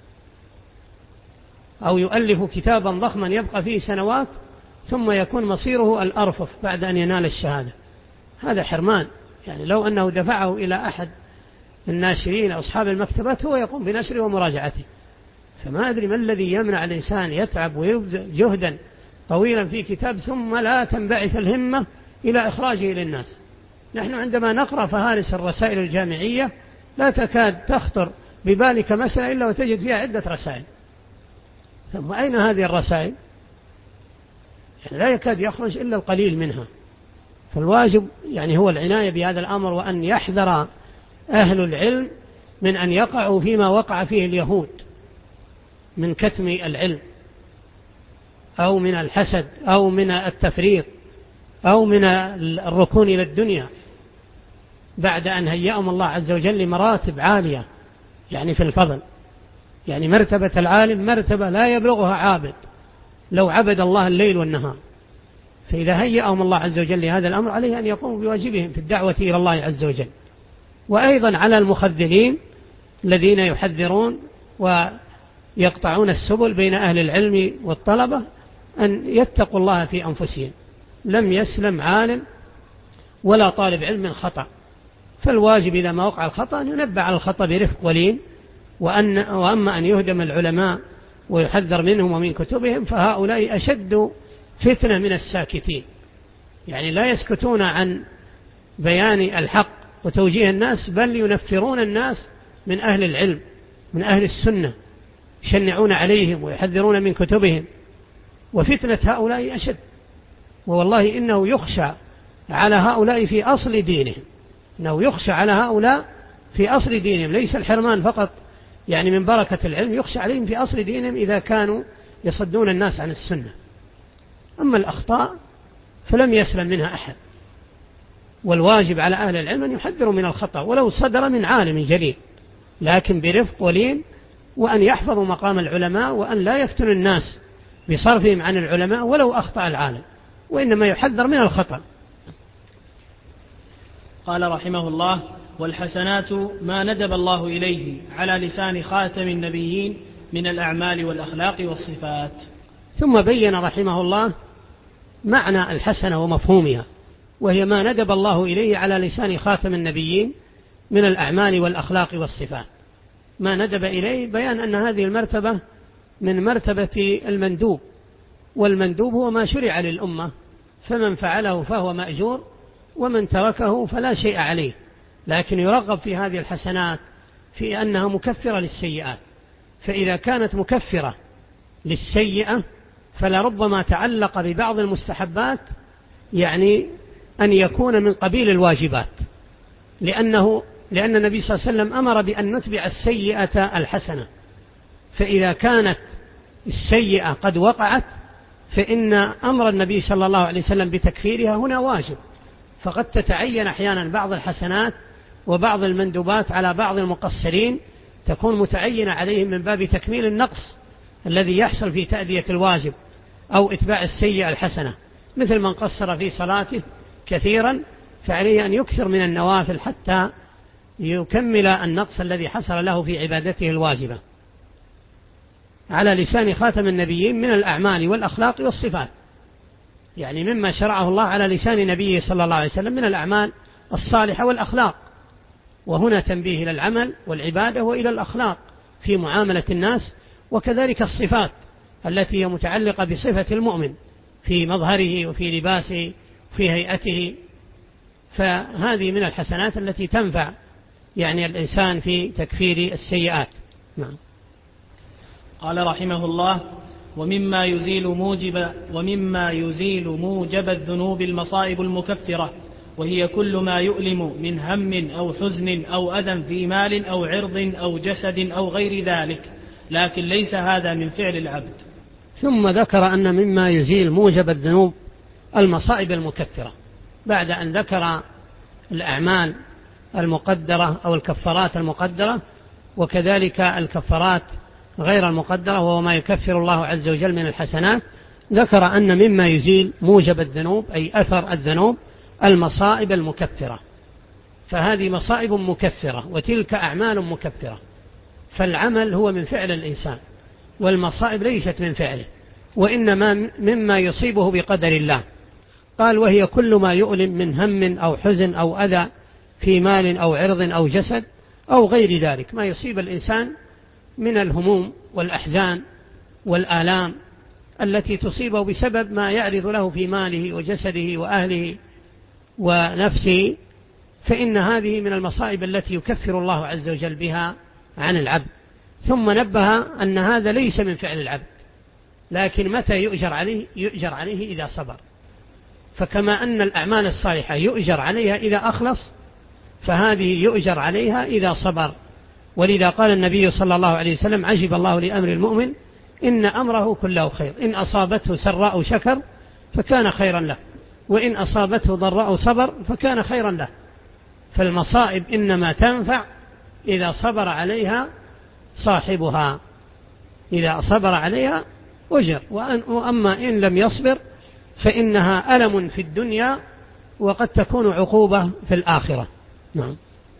أو يؤلف كتابا ضخما يبقى فيه سنوات ثم يكون مصيره الأرفف بعد أن ينال الشهادة. هذا حرمان. يعني لو أنه دفعه إلى أحد الناشرين أصحاب المكتبات هو يقوم بنشره ومراجعته. فما أدري ما الذي يمنع الإنسان يتعب ويبذل جهدا طويلا في كتاب ثم لا تنبعث الهمة إلى إخراجه للناس. نحن عندما نقرأ فهارس الرسائل الجامعية لا تكاد تخطر ببالك مسألة إلا وتجد فيها عدة رسائل. ثم أين هذه الرسائل؟ يعني لا يكاد يخرج إلا القليل منها. فالواجب يعني هو العناية بهذا الأمر، وأن يحذر أهل العلم من أن يقعوا فيما وقع فيه اليهود من كتم العلم أو من الحسد أو من التفريط أو من الركون إلى الدنيا بعد أن هيأهم الله عز وجل لمراتب عالية يعني في الفضل. يعني مرتبة العالم مرتبة لا يبلغها عابد لو عبد الله الليل والنهار. فإذا هيأهم الله عز وجل لهذا الأمر عليه أن يقوموا بواجبهم في الدعوة إلى الله عز وجل. وأيضا على المخذلين الذين يحذرون ويقطعون السبل بين أهل العلم والطلبة أن يتقوا الله في أنفسهم. لم يسلم عالم ولا طالب علم من خطأ، فالواجب إذا ما وقع الخطأ أن ينبه على الخطأ برفق ولين. وأما أن يهدم العلماء ويحذر منهم ومن كتبهم فهؤلاء أشد فتنة من الساكتين. يعني لا يسكتون عن بيان الحق وتوجيه الناس، بل ينفرون الناس من أهل العلم من أهل السنة، يشنعون عليهم ويحذرون من كتبهم. وفتنة هؤلاء أشد. والله إنه يخشى على هؤلاء في أصل دينهم، إنه يخشى على هؤلاء في أصل دينهم، ليس الحرمان فقط يعني من بركة العلم، يخشى عليهم في أصل دينهم إذا كانوا يصدون الناس عن السنة. أما الأخطاء فلم يسلم منها أحد، والواجب على أهل العلم أن يحذروا من الخطأ ولو صدر من عالم جليل، لكن برفق ولين، وأن يحفظوا مقام العلماء، وأن لا يفتن الناس بصرفهم عن العلماء ولو أخطأ العالم، وإنما يحذر من الخطأ. قال رحمه الله: والحسنات ما ندب الله إليه على لسان خاتم النبيين من الأعمال والأخلاق والصفات. ثم بين رحمه الله معنى الحسنة ومفهومها، وهي ما ندب الله إليه على لسان خاتم النبيين من الأعمال والأخلاق والصفات. ما ندب إليه بيان أن هذه المرتبة من مرتبة المندوب، والمندوب هو ما شرع للأمة، فمن فعله فهو مأجور ومن تركه فلا شيء عليه، لكن يرغب في هذه الحسنات في أنها مكفرة للسيئات. فإذا كانت مكفرة للسيئة فلربما تعلق ببعض المستحبات يعني أن يكون من قبيل الواجبات، لأن النبي صلى الله عليه وسلم أمر بأن نتبع السيئة الحسنة. فإذا كانت السيئة قد وقعت فإن أمر النبي صلى الله عليه وسلم بتكفيرها هنا واجب، فقد تتعين أحيانا بعض الحسنات وبعض المندوبات على بعض المقصرين تكون متعينة عليهم من باب تكميل النقص الذي يحصل في تأدية الواجب أو إتباع السيئة الحسنة، مثل من قصر في صلاته كثيرا فعليه أن يكثر من النوافل حتى يكمل النقص الذي حصل له في عبادته الواجبة. على لسان خاتم النبيين من الأعمال والأخلاق والصفات، يعني مما شرعه الله على لسان نبيه صلى الله عليه وسلم من الأعمال الصالحة والأخلاق. وهنا تنبيه إلى العمل والعبادة وإلى الأخلاق في معاملة الناس، وكذلك الصفات التي هي متعلقة بصفة المؤمن في مظهره وفي لباسه وفي هيئته. فهذه من الحسنات التي تنفع يعني الإنسان في تكفير السيئات. نعم. قال رحمه الله: ومما يزيل موجب الذنوب المصائب المكفرة، وهي كل ما يؤلم من هم أو حزن أو أذى في مال أو عرض أو جسد أو غير ذلك، لكن ليس هذا من فعل العبد. ثم ذكر أن مما يزيل موجب الذنوب المصائب المكفرة، بعد أن ذكر الأعمال المقدرة أو الكفارات المقدرة، وكذلك الكفارات غير المقدرة وهو ما يكفر الله عز وجل من الحسنات، ذكر أن مما يزيل موجب الذنوب أي أثر الذنوب المصائب المكفرة، فهذه مصائب مكفرة وتلك أعمال مكفرة، فالعمل هو من فعل الإنسان والمصائب ليست من فعله، وإنما مما يصيبه بقدر الله. قال وهي كل ما يؤلم من هم أو حزن أو أذى في مال أو عرض أو جسد أو غير ذلك، ما يصيب الإنسان من الهموم والأحزان والآلام التي تصيبه بسبب ما يعرض له في ماله وجسده وأهله ونفسه، فإن هذه من المصائب التي يكفر الله عز وجل بها عن العبد. ثم نبه أن هذا ليس من فعل العبد، لكن متى يؤجر عليه؟ يؤجر عليه إذا صبر، فكما أن الأعمال الصالحة يؤجر عليها إذا أخلص، فهذه يؤجر عليها إذا صبر. ولذا قال النبي صلى الله عليه وسلم عجب الله لأمر المؤمن إن أمره كله خير، إن أصابته سراء شكر فكان خيرا له، وإن أصابته ضراء صبر فكان خيرا له. فالمصائب إنما تنفع إذا صبر عليها صاحبها، إذا صبر عليها أجر، وأما إن لم يصبر فإنها ألم في الدنيا وقد تكون عقوبة في الآخرة. نعم.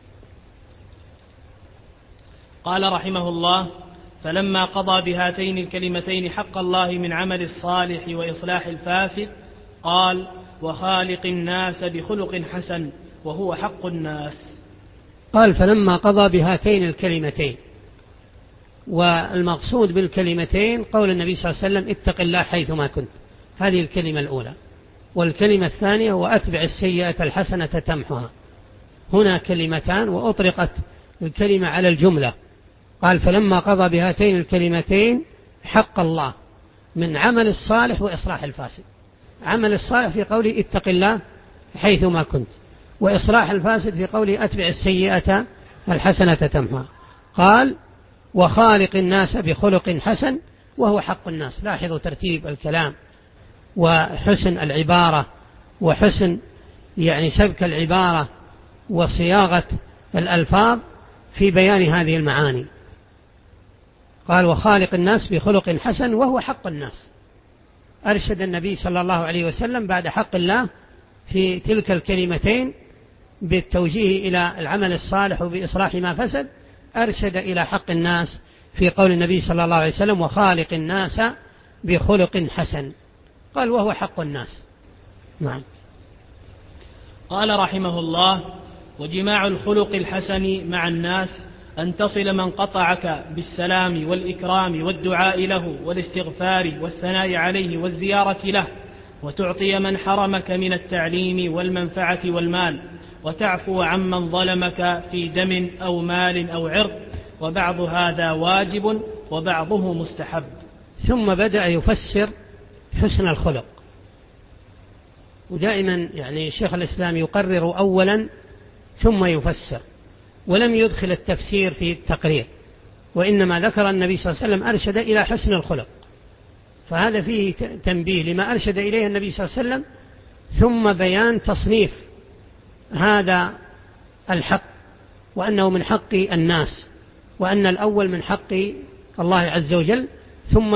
قال رحمه الله: فلما قضى بهاتين الكلمتين حق الله من عمل الصالح وإصلاح الفاسد قال: وخالق الناس بخلق حسن وهو حق الناس. قال فلما قضى بهاتين الكلمتين، والمقصود بالكلمتين قول النبي صلى الله عليه وسلم اتق الله حيثما كنت، هذه الكلمة الأولى، والكلمة الثانية وأتبع السيئة الحسنة تمحها. هنا كلمتان وأطلقت الكلمة على الجملة. قال فلما قضى بهاتين الكلمتين حق الله من عمل الصالح وإصلاح الفاسد. عمل الصالح في قوله اتق الله حيثما كنت، وإصلاح الفاسد في قوله أتبع السيئة الحسنة تمحها. قال وخالق الناس بخلق حسن وهو حق الناس. لاحظوا ترتيب الكلام وحسن العبارة وحسن يعني سبك العبارة وصياغة الألفاظ في بيان هذه المعاني. قال وخالق الناس بخلق حسن وهو حق الناس. أرشد النبي صلى الله عليه وسلم بعد حق الله في تلك الكلمتين بالتوجيه إلى العمل الصالح وبإصلاح ما فسد، أرشد إلى حق الناس في قول النبي صلى الله عليه وسلم وخالق الناس بخلق حسن. قال وهو حق الناس. نعم. قال رحمه الله: وجماع الخلق الحسن مع الناس أن تصل من قطعك بالسلام والإكرام والدعاء له والاستغفار والثناء عليه والزيارة له، وتعطي من حرمك من التعليم والمنفعة والمال، وتعفو عمن ظلمك في دم أو مال أو عرض، وبعض هذا واجب وبعضه مستحب. ثم بدأ يفسر حسن الخلق. ودائما يعني شيخ الإسلام يقرر أولا ثم يفسر، ولم يدخل التفسير في التقرير، وإنما ذكر النبي صلى الله عليه وسلم أرشد إلى حسن الخلق، فهذا فيه تنبيه لما أرشد إليه النبي صلى الله عليه وسلم، ثم بيان تصنيف هذا الحق وأنه من حق الناس، وأن الأول من حق الله عز وجل، ثم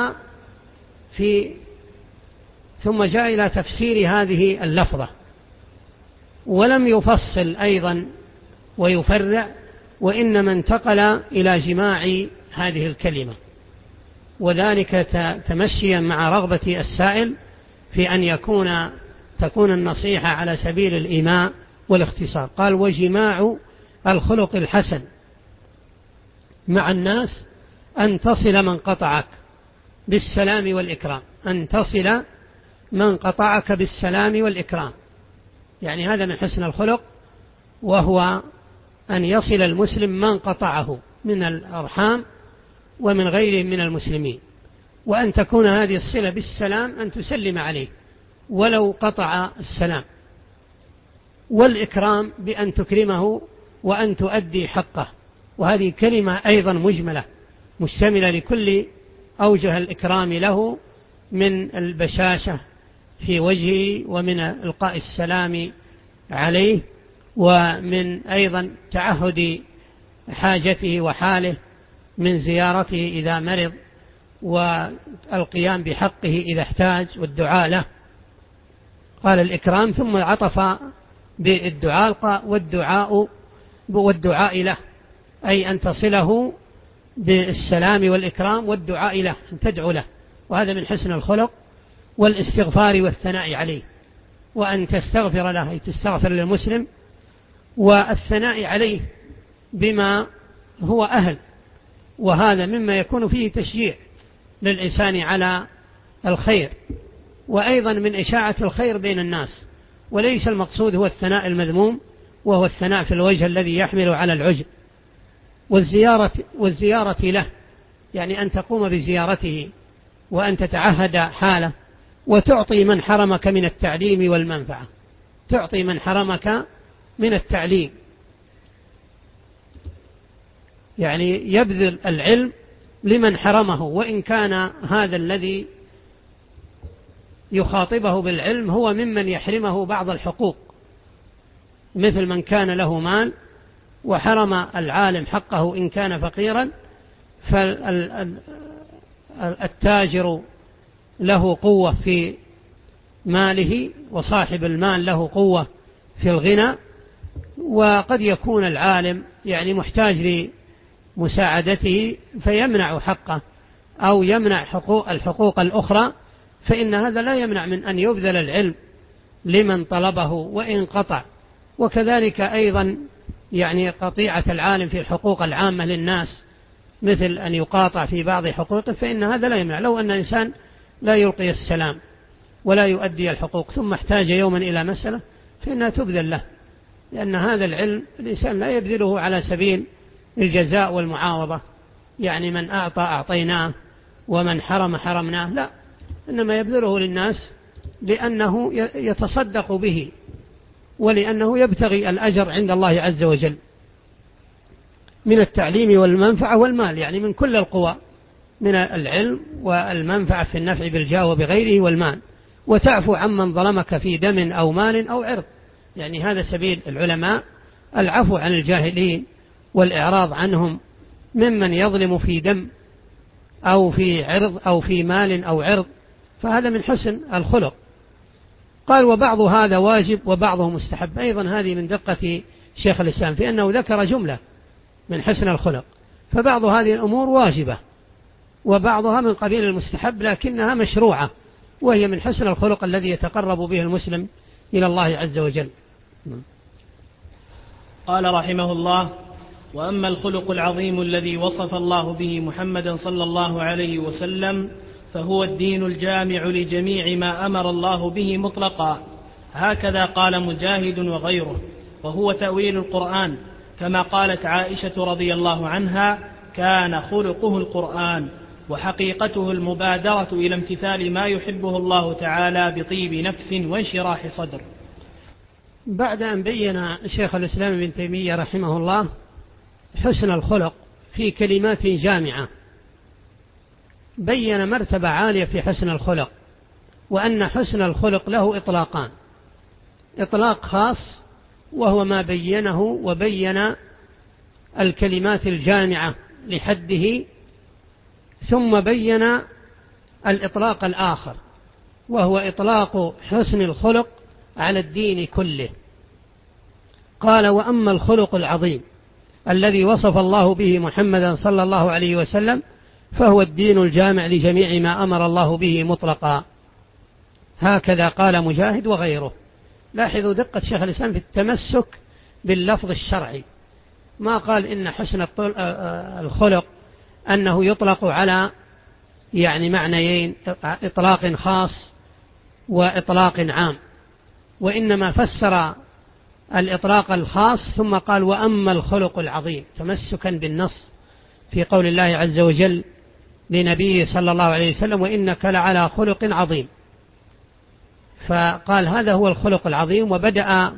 جاء إلى تفسير هذه اللفظة، ولم يفصل أيضا ويفرع، وإنما انتقل إلى جماع هذه الكلمة، وذلك تمشيا مع رغبة السائل في أن تكون النصيحة على سبيل الإيماء والاختصار. قال وجماع الخلق الحسن مع الناس أن تصل من قطعك بالسلام والإكرام. أن تصل من قطعك بالسلام والإكرام، يعني هذا من حسن الخلق، وهو أن يصل المسلم من قطعه من الأرحام ومن غيرهم من المسلمين، وأن تكون هذه الصلة بالسلام أن تسلم عليه ولو قطع السلام، والإكرام بأن تكرمه وأن تؤدي حقه، وهذه كلمة أيضا مجملة مشتملة لكل أوجه الإكرام له، من البشاشة في وجهه، ومن إلقاء السلام عليه، ومن أيضا تعهد حاجته وحاله، من زيارته إذا مرض، والقيام بحقه إذا احتاج، والدعاء له. قال الإكرام ثم عطف بالدعاء، والدعاء له، أي أن تصله بالسلام والإكرام والدعاء له، أن تدعو له، وهذا من حسن الخلق، والاستغفار والثناء عليه، وأن تستغفر له، أي تستغفر للمسلم، والثناء عليه بما هو أهل، وهذا مما يكون فيه تشجيع للإنسان على الخير، وأيضا من إشاعة الخير بين الناس، وليس المقصود هو الثناء المذموم، وهو الثناء في الوجه الذي يحمل على العجب. والزيارة له، يعني أن تقوم بزيارته، وأن تتعهد حاله، وتعطي من حرمك من التعليم والمنفعة، تعطي من حرمك من التعليم، يعني يبذل العلم لمن حرمه، وإن كان هذا الذي يخاطبه بالعلم هو ممن يحرمه بعض الحقوق، مثل من كان له مال وحرم العالم حقه إن كان فقيرا، فالتاجر له قوة في ماله، وصاحب المال له قوة في الغنى، وقد يكون العالم يعني محتاج لمساعدته فيمنع حقه أو يمنع الحقوق الأخرى، فإن هذا لا يمنع من أن يبذل العلم لمن طلبه وإن قطع. وكذلك أيضا يعني قطيعة العالم في الحقوق العامة للناس، مثل أن يقاطع في بعض حقوقه، فإن هذا لا يمنع. لو أن إنسان لا يلقي السلام ولا يؤدي الحقوق ثم احتاج يوما إلى مسألة، فإنها تبذل له، لأن هذا العلم الإنسان لا يبذله على سبيل الجزاء والمعاوضة، يعني من أعطى أعطيناه ومن حرم حرمناه، لا، إنما يبذله للناس لأنه يتصدق به، ولأنه يبتغي الأجر عند الله عز وجل من التعليم والمنفعة والمال، يعني من كل القوى، من العلم والمنفعة في النفع بالجاه وبغيره والمال، وتعفو عمن ظلمك في دم أو مال أو عرض، يعني هذا سبيل العلماء، العفو عن الجاهلين والإعراض عنهم ممن يظلم في دم أو في عرض أو في مال أو عرض، فهذا من حسن الخلق. قال وبعض هذا واجب وبعضه مستحب، أيضا هذه من دقة شيخ الإسلام في أنه ذكر جملة من حسن الخلق، فبعض هذه الأمور واجبة وبعضها من قبيل المستحب، لكنها مشروعة، وهي من حسن الخلق الذي يتقرب به المسلم إلى الله عز وجل. قال رحمه الله: وأما الخلق العظيم الذي وصف الله به محمدا صلى الله عليه وسلم فهو الدين الجامع لجميع ما أمر الله به مطلقا، هكذا قال مجاهد وغيره، وهو تأويل القرآن، كما قالت عائشة رضي الله عنها: كان خلقه القرآن، وحقيقته المبادرة إلى امتثال ما يحبه الله تعالى بطيب نفس وانشراح صدر. بعد أن بين شيخ الإسلام ابن تيمية رحمه الله حسن الخلق في كلمات جامعة، بين مرتبة عالية في حسن الخلق، وأن حسن الخلق له إطلاقان: إطلاق خاص وهو ما بينه وبين الكلمات الجامعة لحده، ثم بين الإطلاق الآخر وهو إطلاق حسن الخلق على الدين كله. قال: وأما الخلق العظيم الذي وصف الله به محمدا صلى الله عليه وسلم فهو الدين الجامع لجميع ما أمر الله به مطلقا، هكذا قال مجاهد وغيره. لاحظوا دقة شيخ الإسلام في التمسك باللفظ الشرعي، ما قال إن حسن الخلق أنه يطلق على يعني معنيين: إطلاق خاص وإطلاق عام، وإنما فسر الإطلاق الخاص ثم قال: وأما الخلق العظيم، تمسكا بالنص في قول الله عز وجل: لنبيه صلى الله عليه وسلم: وإنك لعلى خلق عظيم. فقال هذا هو الخلق العظيم، وبدأ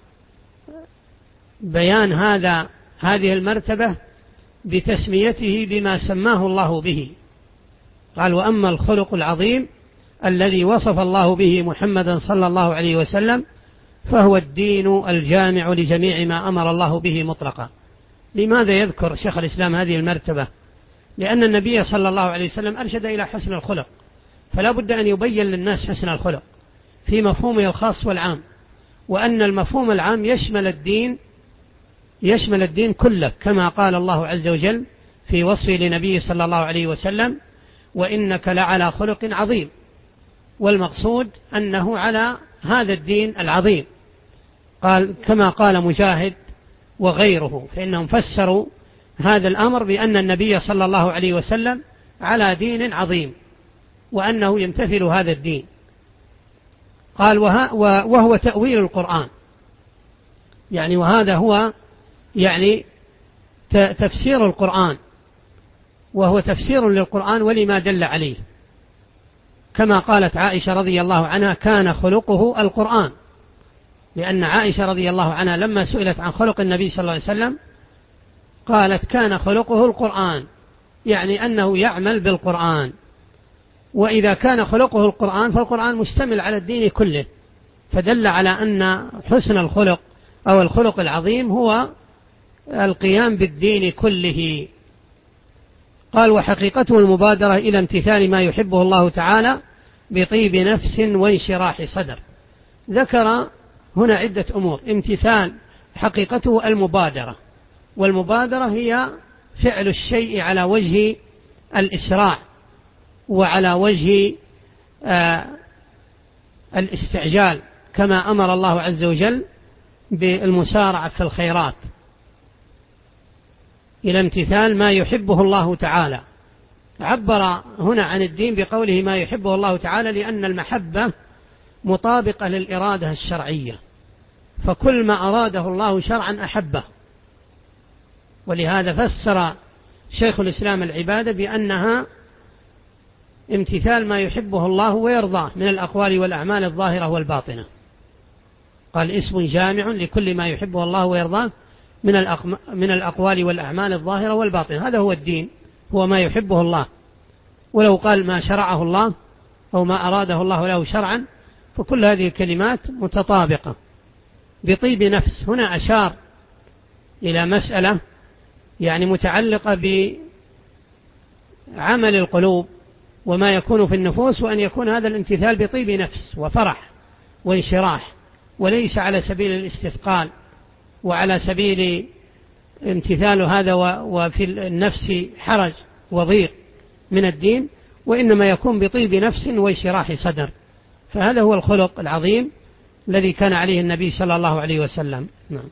بيان هذه المرتبة بتسميته بما سماه الله به. قال: وأما الخلق العظيم الذي وصف الله به محمدا صلى الله عليه وسلم فهو الدين الجامع لجميع ما أمر الله به مطلقا. لماذا يذكر شيخ الإسلام هذه المرتبة؟ لأن النبي صلى الله عليه وسلم أرشد إلى حسن الخلق، فلا بد أن يبين للناس حسن الخلق في مفهومه الخاص والعام، وأن المفهوم العام يشمل الدين كله، كما قال الله عز وجل في وصفه لنبيه صلى الله عليه وسلم: وإنك لعلى خلق عظيم. والمقصود أنه على هذا الدين العظيم. قال كما قال مجاهد وغيره، فإنهم فسروا هذا الأمر بأن النبي صلى الله عليه وسلم على دين عظيم، وأنه يمتثل هذا الدين. قال: وهو تأويل القرآن، يعني وهذا هو يعني تفسير القرآن، وهو تفسير للقرآن ولما دل عليه، كما قالت عائشة رضي الله عنها: كان خلقه القرآن. لأن عائشة رضي الله عنها لما سئلت عن خلق النبي صلى الله عليه وسلم قالت: كان خلقه القرآن، يعني أنه يعمل بالقرآن. وإذا كان خلقه القرآن فالقرآن مشتمل على الدين كله، فدل على أن حسن الخلق أو الخلق العظيم هو القيام بالدين كله. قال: وحقيقته المبادرة إلى امتثال ما يحبه الله تعالى بطيب نفس وانشراح صدر. ذكر هنا عدة أمور. امتثال حقيقته المبادرة، والمبادرة هي فعل الشيء على وجه الإسراع وعلى وجه الاستعجال، كما أمر الله عز وجل بالمسارعة في الخيرات، إلى امتثال ما يحبه الله تعالى. عبر هنا عن الدين بقوله ما يحبه الله تعالى، لأن المحبة مطابقة للإرادة الشرعية، فكل ما أراده الله شرعا أحبه. ولهذا فسر شيخ الإسلام العبادة بأنها امتثال ما يحبه الله ويرضاه من الأقوال والأعمال الظاهرة والباطنة. قال: اسم جامع لكل ما يحبه الله ويرضاه من الأقوال والأعمال الظاهرة والباطنة. هذا هو الدين، هو ما يحبه الله. ولو قال ما شرعه الله أو ما أراده الله له شرعا فكل هذه الكلمات متطابقة. بطيب نفس هنا أشار إلى مسألة يعني متعلقة بعمل القلوب وما يكون في النفوس، وأن يكون هذا الامتثال بطيب نفس وفرح وانشراح، وليس على سبيل الاستثقال وعلى سبيل امتثال هذا وفي النفس حرج وضيق من الدين، وإنما يكون بطيب نفس وانشراح صدر. فهذا هو الخلق العظيم الذي كان عليه النبي صلى الله عليه وسلم. نعم.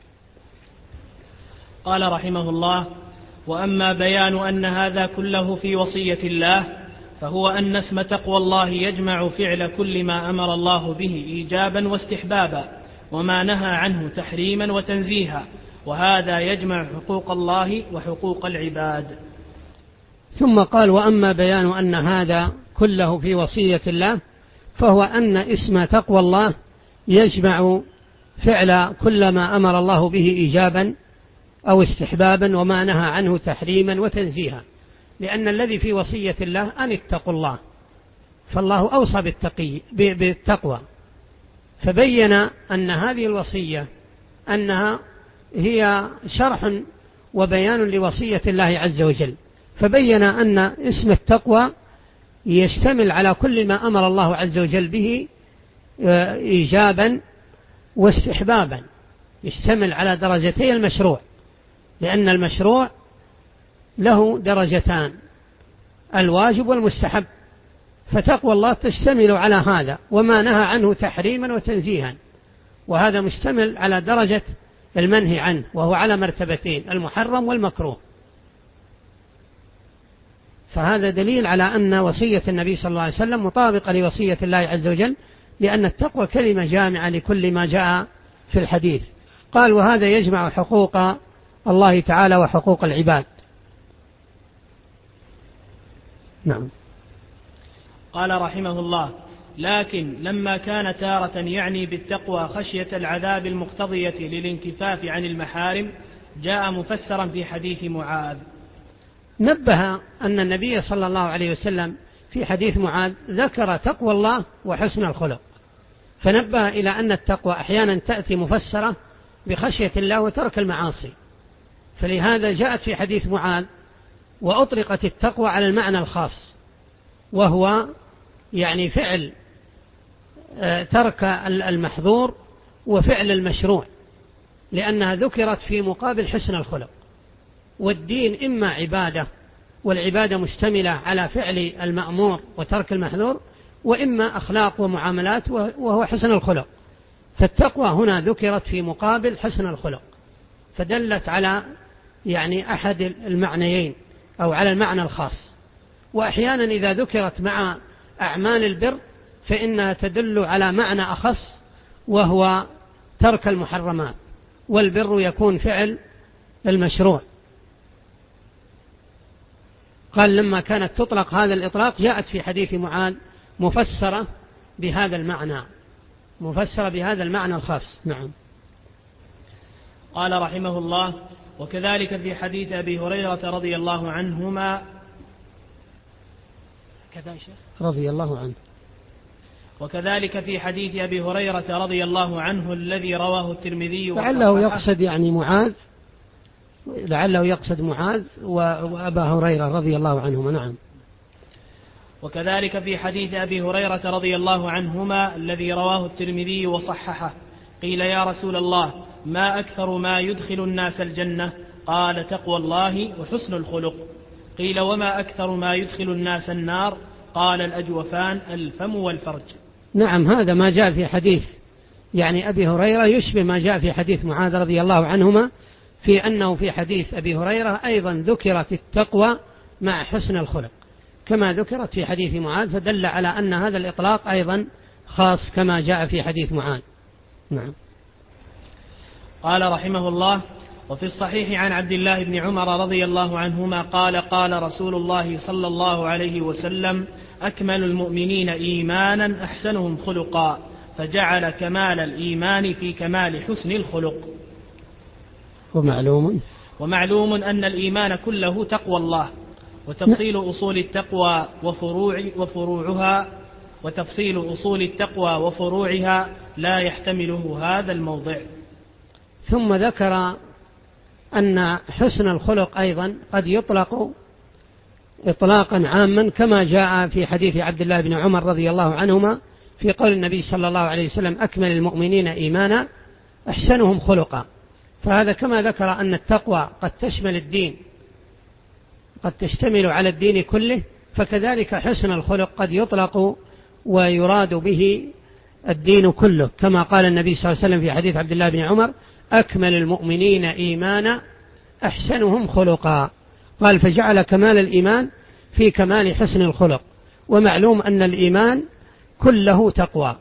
قال رحمه الله: وأما بيان أن هذا كله في وصية الله فهو أن اسم تقوى الله يجمع فعل كل ما أمر الله به إيجابا واستحبابا، وما نهى عنه تحريما وتنزيها، وهذا يجمع حقوق الله وحقوق العباد. ثم قال: وأما بيان أن هذا كله في وصية الله فهو أن اسم تقوى الله يجمع فعل كل ما أمر الله به إيجابا أو استحبابا، وما نهى عنه تحريما وتنزيها. لأن الذي في وصية الله أن اتقوا الله، فالله أوصى بالتقوى، فبين أن هذه الوصية أنها هي شرح وبيان لوصية الله عز وجل، فبين أن اسم التقوى يشتمل على كل ما أمر الله عز وجل به إيجابا واستحبابا، يشتمل على درجتي المشروع، لأن المشروع له درجتان: الواجب والمستحب، فتقوى الله تشتمل على هذا، وما نهى عنه تحريما وتنزيها، وهذا مشتمل على درجة المنهي عنه، وهو على مرتبتين: المحرم والمكروه. فهذا دليل على أن وصية النبي صلى الله عليه وسلم مطابقة لوصية الله عز وجل، لأن التقوى كلمة جامعة لكل ما جاء في الحديث. قال: وهذا يجمع حقوق الله تعالى وحقوق العباد. نعم. قال رحمه الله: لكن لما كان تارة يعني بالتقوى خشية العذاب المقتضية للانكفاف عن المحارم جاء مفسرا في حديث معاذ. نبه أن النبي صلى الله عليه وسلم في حديث معاذ ذكر تقوى الله وحسن الخلق، فنبه إلى أن التقوى أحيانا تأتي مفسرة بخشية الله وترك المعاصي، فلهذا جاءت في حديث معاذ وأطلقت التقوى على المعنى الخاص، وهو يعني فعل ترك المحظور وفعل المشروع، لأنها ذكرت في مقابل حسن الخلق. والدين إما عبادة، والعبادة مشتملة على فعل المأمور وترك المحظور، وإما أخلاق ومعاملات وهو حسن الخلق. فالتقوى هنا ذكرت في مقابل حسن الخلق، فدلت على يعني أحد المعنيين أو على المعنى الخاص. وأحيانا إذا ذكرت مع أعمال البر فإنها تدل على معنى أخص، وهو ترك المحرمات، والبر يكون فعل المشروع. قال لما كانت تطلق هذا الإطلاق جاءت في حديث معاذ مفسرة بهذا المعنى، مفسرة بهذا المعنى الخاص. نعم. قال رحمه الله: وكذلك في حديث أبي هريرة رضي الله عنهما رضي الله عنه. وكذلك في حديث أبي هريرة رضي الله عنه الذي رواه الترمذي لعله يقصد يعني معاذ، لعله يقصد معاذ وأبا هريرة رضي الله عنهما. نعم. وكذلك في حديث أبي هريرة رضي الله عنهما الذي رواه الترمذي وصححه قيل: يا رسول الله، ما أكثر ما يدخل الناس الجنة؟ قال: تقوى الله وحسن الخلق. قيل: وما أكثر ما يدخل الناس النار؟ قال: الأجوفان الفم والفرج. نعم، هذا ما جاء في حديث يعني أبي هريرة يشبه ما جاء في حديث معاذ رضي الله عنهما، في أنه في حديث أبي هريرة أيضا ذكرت التقوى مع حسن الخلق كما ذكرت في حديث معاذ، فدل على أن هذا الإطلاق أيضا خاص كما جاء في حديث معاذ. نعم. قال رحمه الله: وفي الصحيح عن عبد الله بن عمر رضي الله عنهما قال: قال رسول الله صلى الله عليه وسلم: أكمل المؤمنين إيمانا أحسنهم خلقا، فجعل كمال الإيمان في كمال حسن الخلق. ومعلوم أن الإيمان كله تقوى الله، وتفصيل أصول التقوى وفروعها لا يحتمله هذا الموضع. ثم ذكر أن حسن الخلق أيضا قد يطلق إطلاقا عاما كما جاء في حديث عبد الله بن عمر رضي الله عنهما في قول النبي صلى الله عليه وسلم: أكمل المؤمنين إيمانا أحسنهم خلقا. فهذا كما ذكر أن التقوى قد تشمل الدين، قد تشتمل على الدين كله، فكذلك حسن الخلق قد يطلق ويراد به الدين كله، كما قال النبي صلى الله عليه وسلم في حديث عبد الله بن عمر: أكمل المؤمنين إيمانا أحسنهم خلقا. قال: فجعل كمال الإيمان في كمال حسن الخلق. ومعلوم أن الإيمان كله تقوى،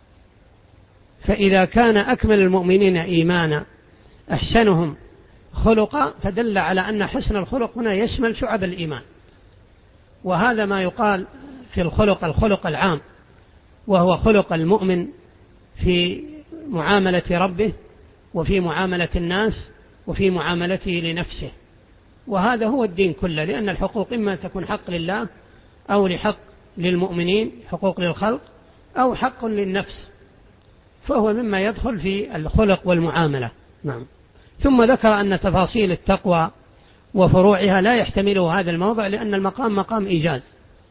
فإذا كان أكمل المؤمنين إيمانا أحسنهم خلقا فدل على أن حسن الخلق هنا يشمل شعب الإيمان. وهذا ما يقال في الخلق العام، وهو خلق المؤمن في معاملة ربه وفي معاملة الناس وفي معاملته لنفسه. وهذا هو الدين كله، لأن الحقوق إما تكون حق لله أو لحق للمؤمنين، حقوق للخلق، أو حق للنفس، فهو مما يدخل في الخلق والمعاملة. نعم. ثم ذكر أن تفاصيل التقوى وفروعها لا يحتمله هذا الموضع، لأن المقام مقام إيجاز،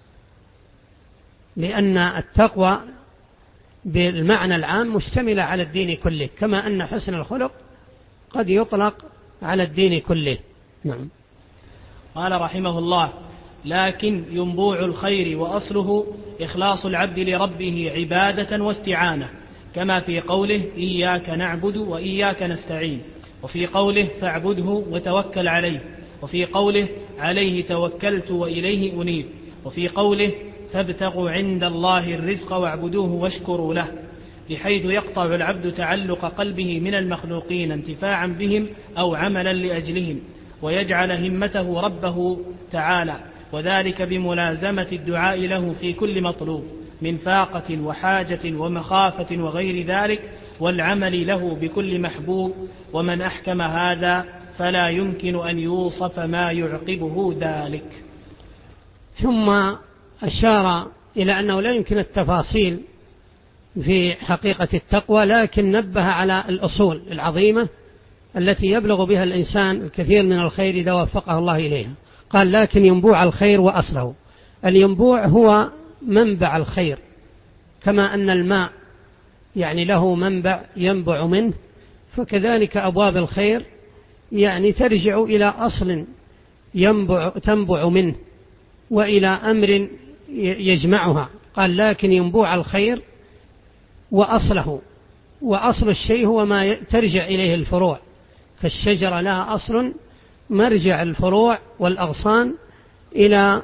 لأن التقوى بالمعنى العام مشتملة على الدين كله، كما أن حسن الخلق قد يطلق على الدين كله. نعم. قال رحمه الله: لكن ينبوع الخير وأصله إخلاص العبد لربه عبادة واستعانة، كما في قوله: إياك نعبد وإياك نستعين، وفي قوله: فاعبده وتوكل عليه، وفي قوله: عليه توكلت وإليه أنيب، وفي قوله: فابتغوا عند الله الرزق واعبدوه واشكروا له، بحيث يقطع العبد تعلق قلبه من المخلوقين انتفاعا بهم أو عملا لأجلهم، ويجعل همته ربه تعالى، وذلك بملازمة الدعاء له في كل مطلوب من فاقة وحاجة ومخافة وغير ذلك، والعمل له بكل محبوب. ومن أحكم هذا فلا يمكن أن يوصف ما يعقبه ذلك. ثم أشار إلى أنه لا يمكن التفاصيل في حقيقة التقوى، لكن نبه على الأصول العظيمة التي يبلغ بها الإنسان الكثير من الخير إذا وفقه الله إليها. قال: لكن ينبوع الخير وأصله. الينبوع هو منبع الخير، كما أن الماء يعني له منبع ينبع منه، فكذلك أبواب الخير يعني ترجع إلى أصل تنبع منه وإلى أمر يجمعها. قال: لكن ينبوع الخير وأصله. وأصل الشيء هو ما ترجع إليه الفروع، فالشجرة لها أصل مرجع الفروع والأغصان إلى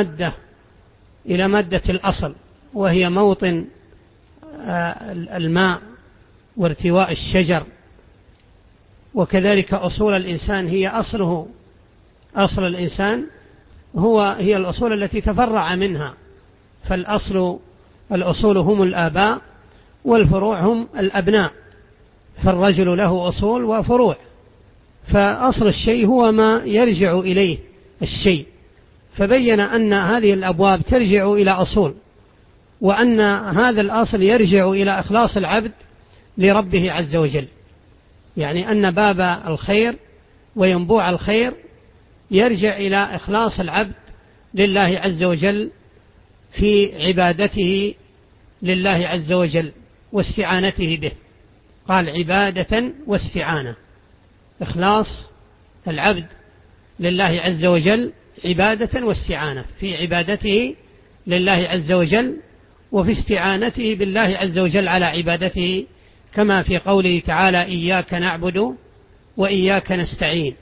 مادة الأصل، وهي موطن الماء وارتواء الشجر. وكذلك أصول الإنسان هي أصل الإنسان هي الأصول التي تفرع منها، الأصول هم الآباء والفروع هم الأبناء، فالرجل له أصول وفروع، فأصل الشيء هو ما يرجع إليه الشيء. فبين أن هذه الأبواب ترجع إلى أصول، وأن هذا الأصل يرجع إلى إخلاص العبد لربه عز وجل، يعني أن باب الخير وينبوع الخير يرجع إلى إخلاص العبد لله عز وجل في عبادته لله عز وجل واستعانته به. قال: عبادة واستعانة، إخلاص العبد لله عز وجل عبادة واستعانة، في عبادته لله عز وجل وفي استعانته بالله عز وجل على عبادته، كما في قوله تعالى: إياك نعبد وإياك نستعين.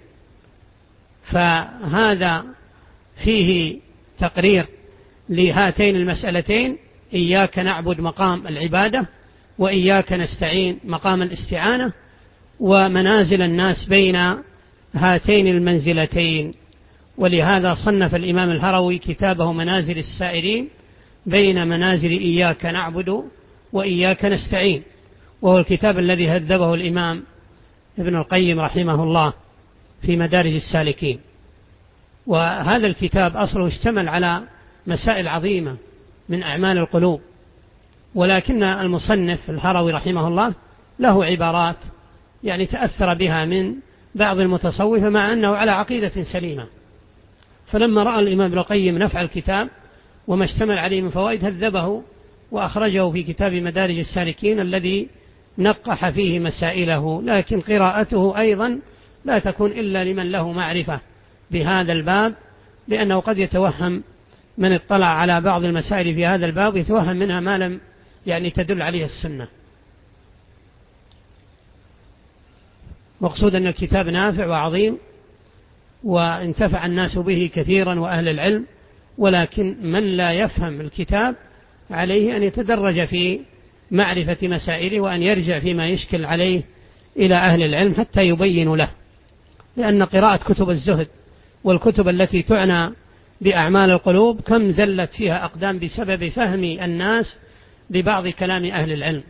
فهذا فيه تقرير لهاتين المسألتين: إياك نعبد مقام العبادة، وإياك نستعين مقام الاستعانة، ومنازل الناس بين هاتين المنزلتين. ولهذا صنف الإمام الهروي كتابه منازل السائرين بين منازل إياك نعبد وإياك نستعين، وهو الكتاب الذي هذبه الإمام ابن القيم رحمه الله في مدارج السالكين. وهذا الكتاب أصله اشتمل على مسائل عظيمة من أعمال القلوب، ولكن المصنف الهروي رحمه الله له عبارات يعني تأثر بها من بعض المتصوفة، مع أنه على عقيدة سليمة. فلما رأى الإمام ابن القيم نفع الكتاب وما اشتمل عليه من فوائد هذبه وأخرجه في كتاب مدارج السالكين الذي نقح فيه مسائله. لكن قراءته أيضا لا تكون إلا لمن له معرفة بهذا الباب، لأنه قد يتوهم من اطلع على بعض المسائل في هذا الباب يتوهم منها ما لم يعني تدل عليه السنة. مقصود أن الكتاب نافع وعظيم وانتفع الناس به كثيرا وأهل العلم، ولكن من لا يفهم الكتاب عليه أن يتدرج في معرفة مسائله، وأن يرجع فيما يشكل عليه إلى أهل العلم حتى يبين له. لأن قراءة كتب الزهد والكتب التي تعنى بأعمال القلوب كم زلت فيها أقدام بسبب فهم الناس لبعض كلام أهل العلم.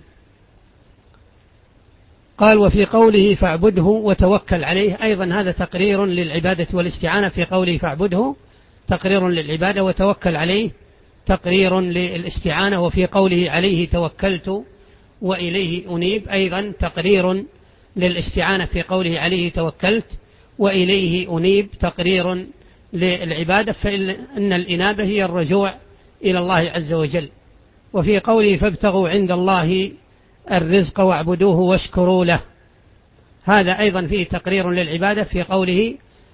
قال: وفي قوله فاعبده وتوكل عليه، أيضا هذا تقرير للعبادة والاستعانة. في قوله فاعبده تقرير للعبادة، وتوكل عليه تقرير للاستعانة. وفي قوله عليه توكلت وإليه أنيب أيضا تقرير للاستعانة، في قوله عليه توكلت وإليه أنيب تقرير للعبادة، فإن الإنابة هي الرجوع إلى الله عز وجل. وفي قوله فابتغوا عند الله الرزق واعبدوه واشكروا له، هذا أيضا فيه تقرير للعبادة. في قوله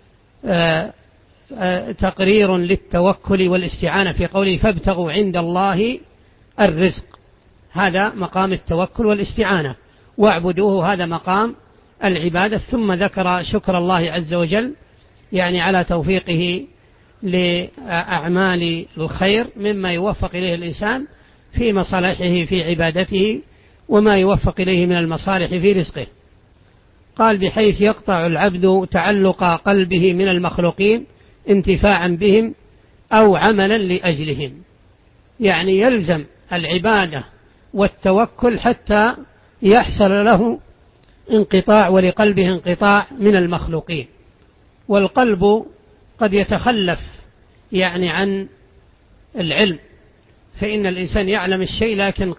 تقرير للتوكل والاستعانة، في قوله فابتغوا عند الله الرزق، هذا مقام التوكل والاستعانة، واعبدوه هذا مقام العبادة. ثم ذكر شكر الله عز وجل يعني على توفيقه لأعمال الخير مما يوفق إليه الإنسان في مصالحه في عبادته، وما يوفق إليه من المصالح في رزقه. قال: بحيث يقطع العبد تعلق قلبه من المخلوقين انتفاعا بهم أو عملا لأجلهم، يعني يلزم العبادة والتوكل حتى يحصل له انقطاع ولقلبه انقطاع من المخلوقين. والقلب قد يتخلف يعني عن العلم، فإن الإنسان يعلم الشيء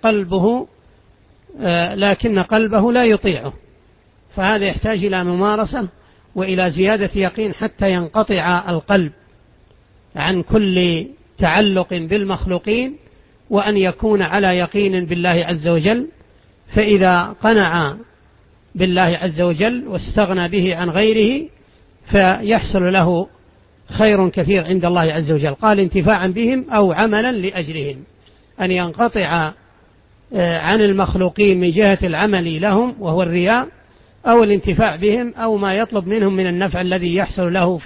لكن قلبه لا يطيعه، فهذا يحتاج إلى ممارسة وإلى زيادة يقين حتى ينقطع القلب عن كل تعلق بالمخلوقين، وأن يكون على يقين بالله عز وجل. فإذا قنع بالله عز وجل واستغنى به عن غيره فيحصل له خير كثير عند الله عز وجل. قال انتفاعا بهم أو عملا لأجلهم، أن ينقطع عن المخلوقين من جهة العمل لهم وهو الرياء، أو الانتفاع بهم، أو ما يطلب منهم من النفع الذي يحصل له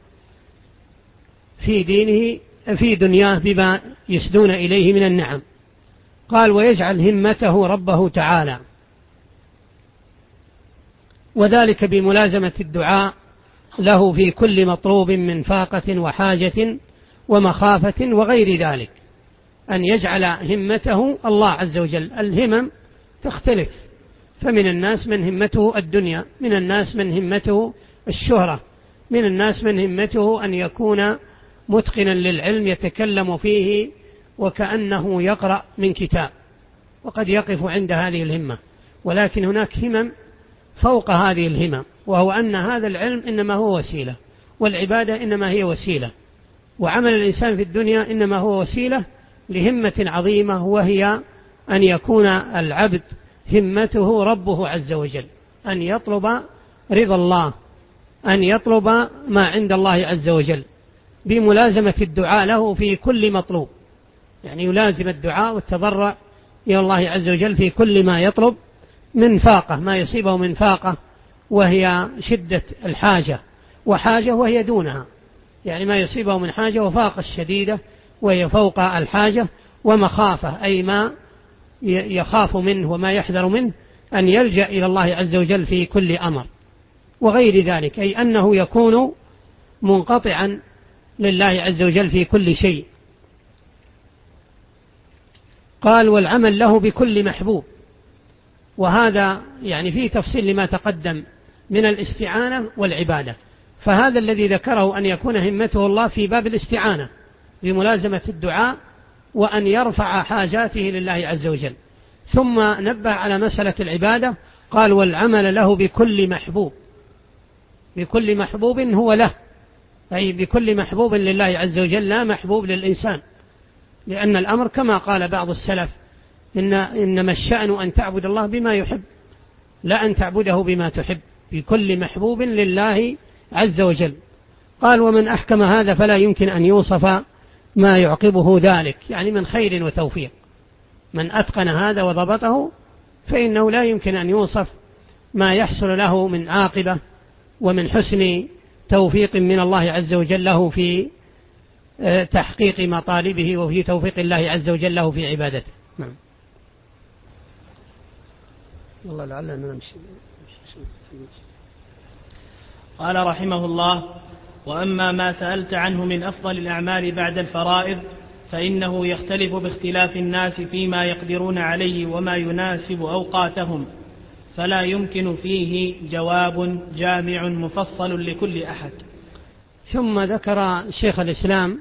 في دينه في دنياه بما يسدون إليه من النعم. قال ويجعل همته ربه تعالى، وذلك بملازمة الدعاء له في كل مطلوب من فاقة وحاجة ومخافة وغير ذلك، أن يجعل همته الله عز وجل. الهمم تختلف، فمن الناس من همته الدنيا، من الناس من همته الشهرة، من الناس من همته أن يكون متقنا للعلم يتكلم فيه وكأنه يقرأ من كتاب، وقد يقف عند هذه الهمة. ولكن هناك همم فوق هذه الهمم، وهو أن هذا العلم إنما هو وسيلة، والعبادة إنما هي وسيلة، وعمل الإنسان في الدنيا إنما هو وسيلة لهمة عظيمة، وهي أن يكون العبد همته ربه عز وجل، أن يطلب رضا الله، أن يطلب ما عند الله عز وجل بملازمة الدعاء له في كل مطلوب، يعني يلازم الدعاء والتضرع إلى الله عز وجل في كل ما يطلب من فاقة، ما يصيبه من فاقة وهي شدة الحاجة، وحاجة وهي دونها، يعني ما يصيبه من حاجة وفاقة الشديدة وهي فوق الحاجة، ومخافة أي ما يخاف منه وما يحذر منه، أن يلجأ إلى الله عز وجل في كل أمر وغير ذلك، أي أنه يكون منقطعا لله عز وجل في كل شيء. قال والعمل له بكل محبوب، وهذا يعني فيه تفصيل لما تقدم من الاستعانة والعبادة. فهذا الذي ذكره أن يكون همته الله في باب الاستعانة بملازمة الدعاء وأن يرفع حاجاته لله عز وجل. ثم نبه على مسألة العبادة، قال والعمل له بكل محبوب، بكل محبوب هو له، أي بكل محبوب لله عز وجل، لا محبوب للإنسان، لأن الأمر كما قال بعض السلف إنما الشأن أن تعبد الله بما يحب، لا أن تعبده بما تحب، بكل محبوب لله عز وجل. قال ومن أحكم هذا فلا يمكن أن يوصف ما يعقبه ذلك، يعني من خير وتوفيق. من أتقن هذا وضبطه فإنه لا يمكن أن يوصف ما يحصل له من عاقبة ومن حسن توفيق من الله عز وجل له في تحقيق مطالبه وفي توفيق الله عز وجل له في عبادته. نعم. والله لعلنا نمشي. قال رحمه الله: وأما ما سألت عنه من أفضل الأعمال بعد الفرائض فإنه يختلف باختلاف الناس فيما يقدرون عليه وما يناسب أوقاتهم، فلا يمكن فيه جواب جامع مفصل لكل أحد. ثم ذكر شيخ الإسلام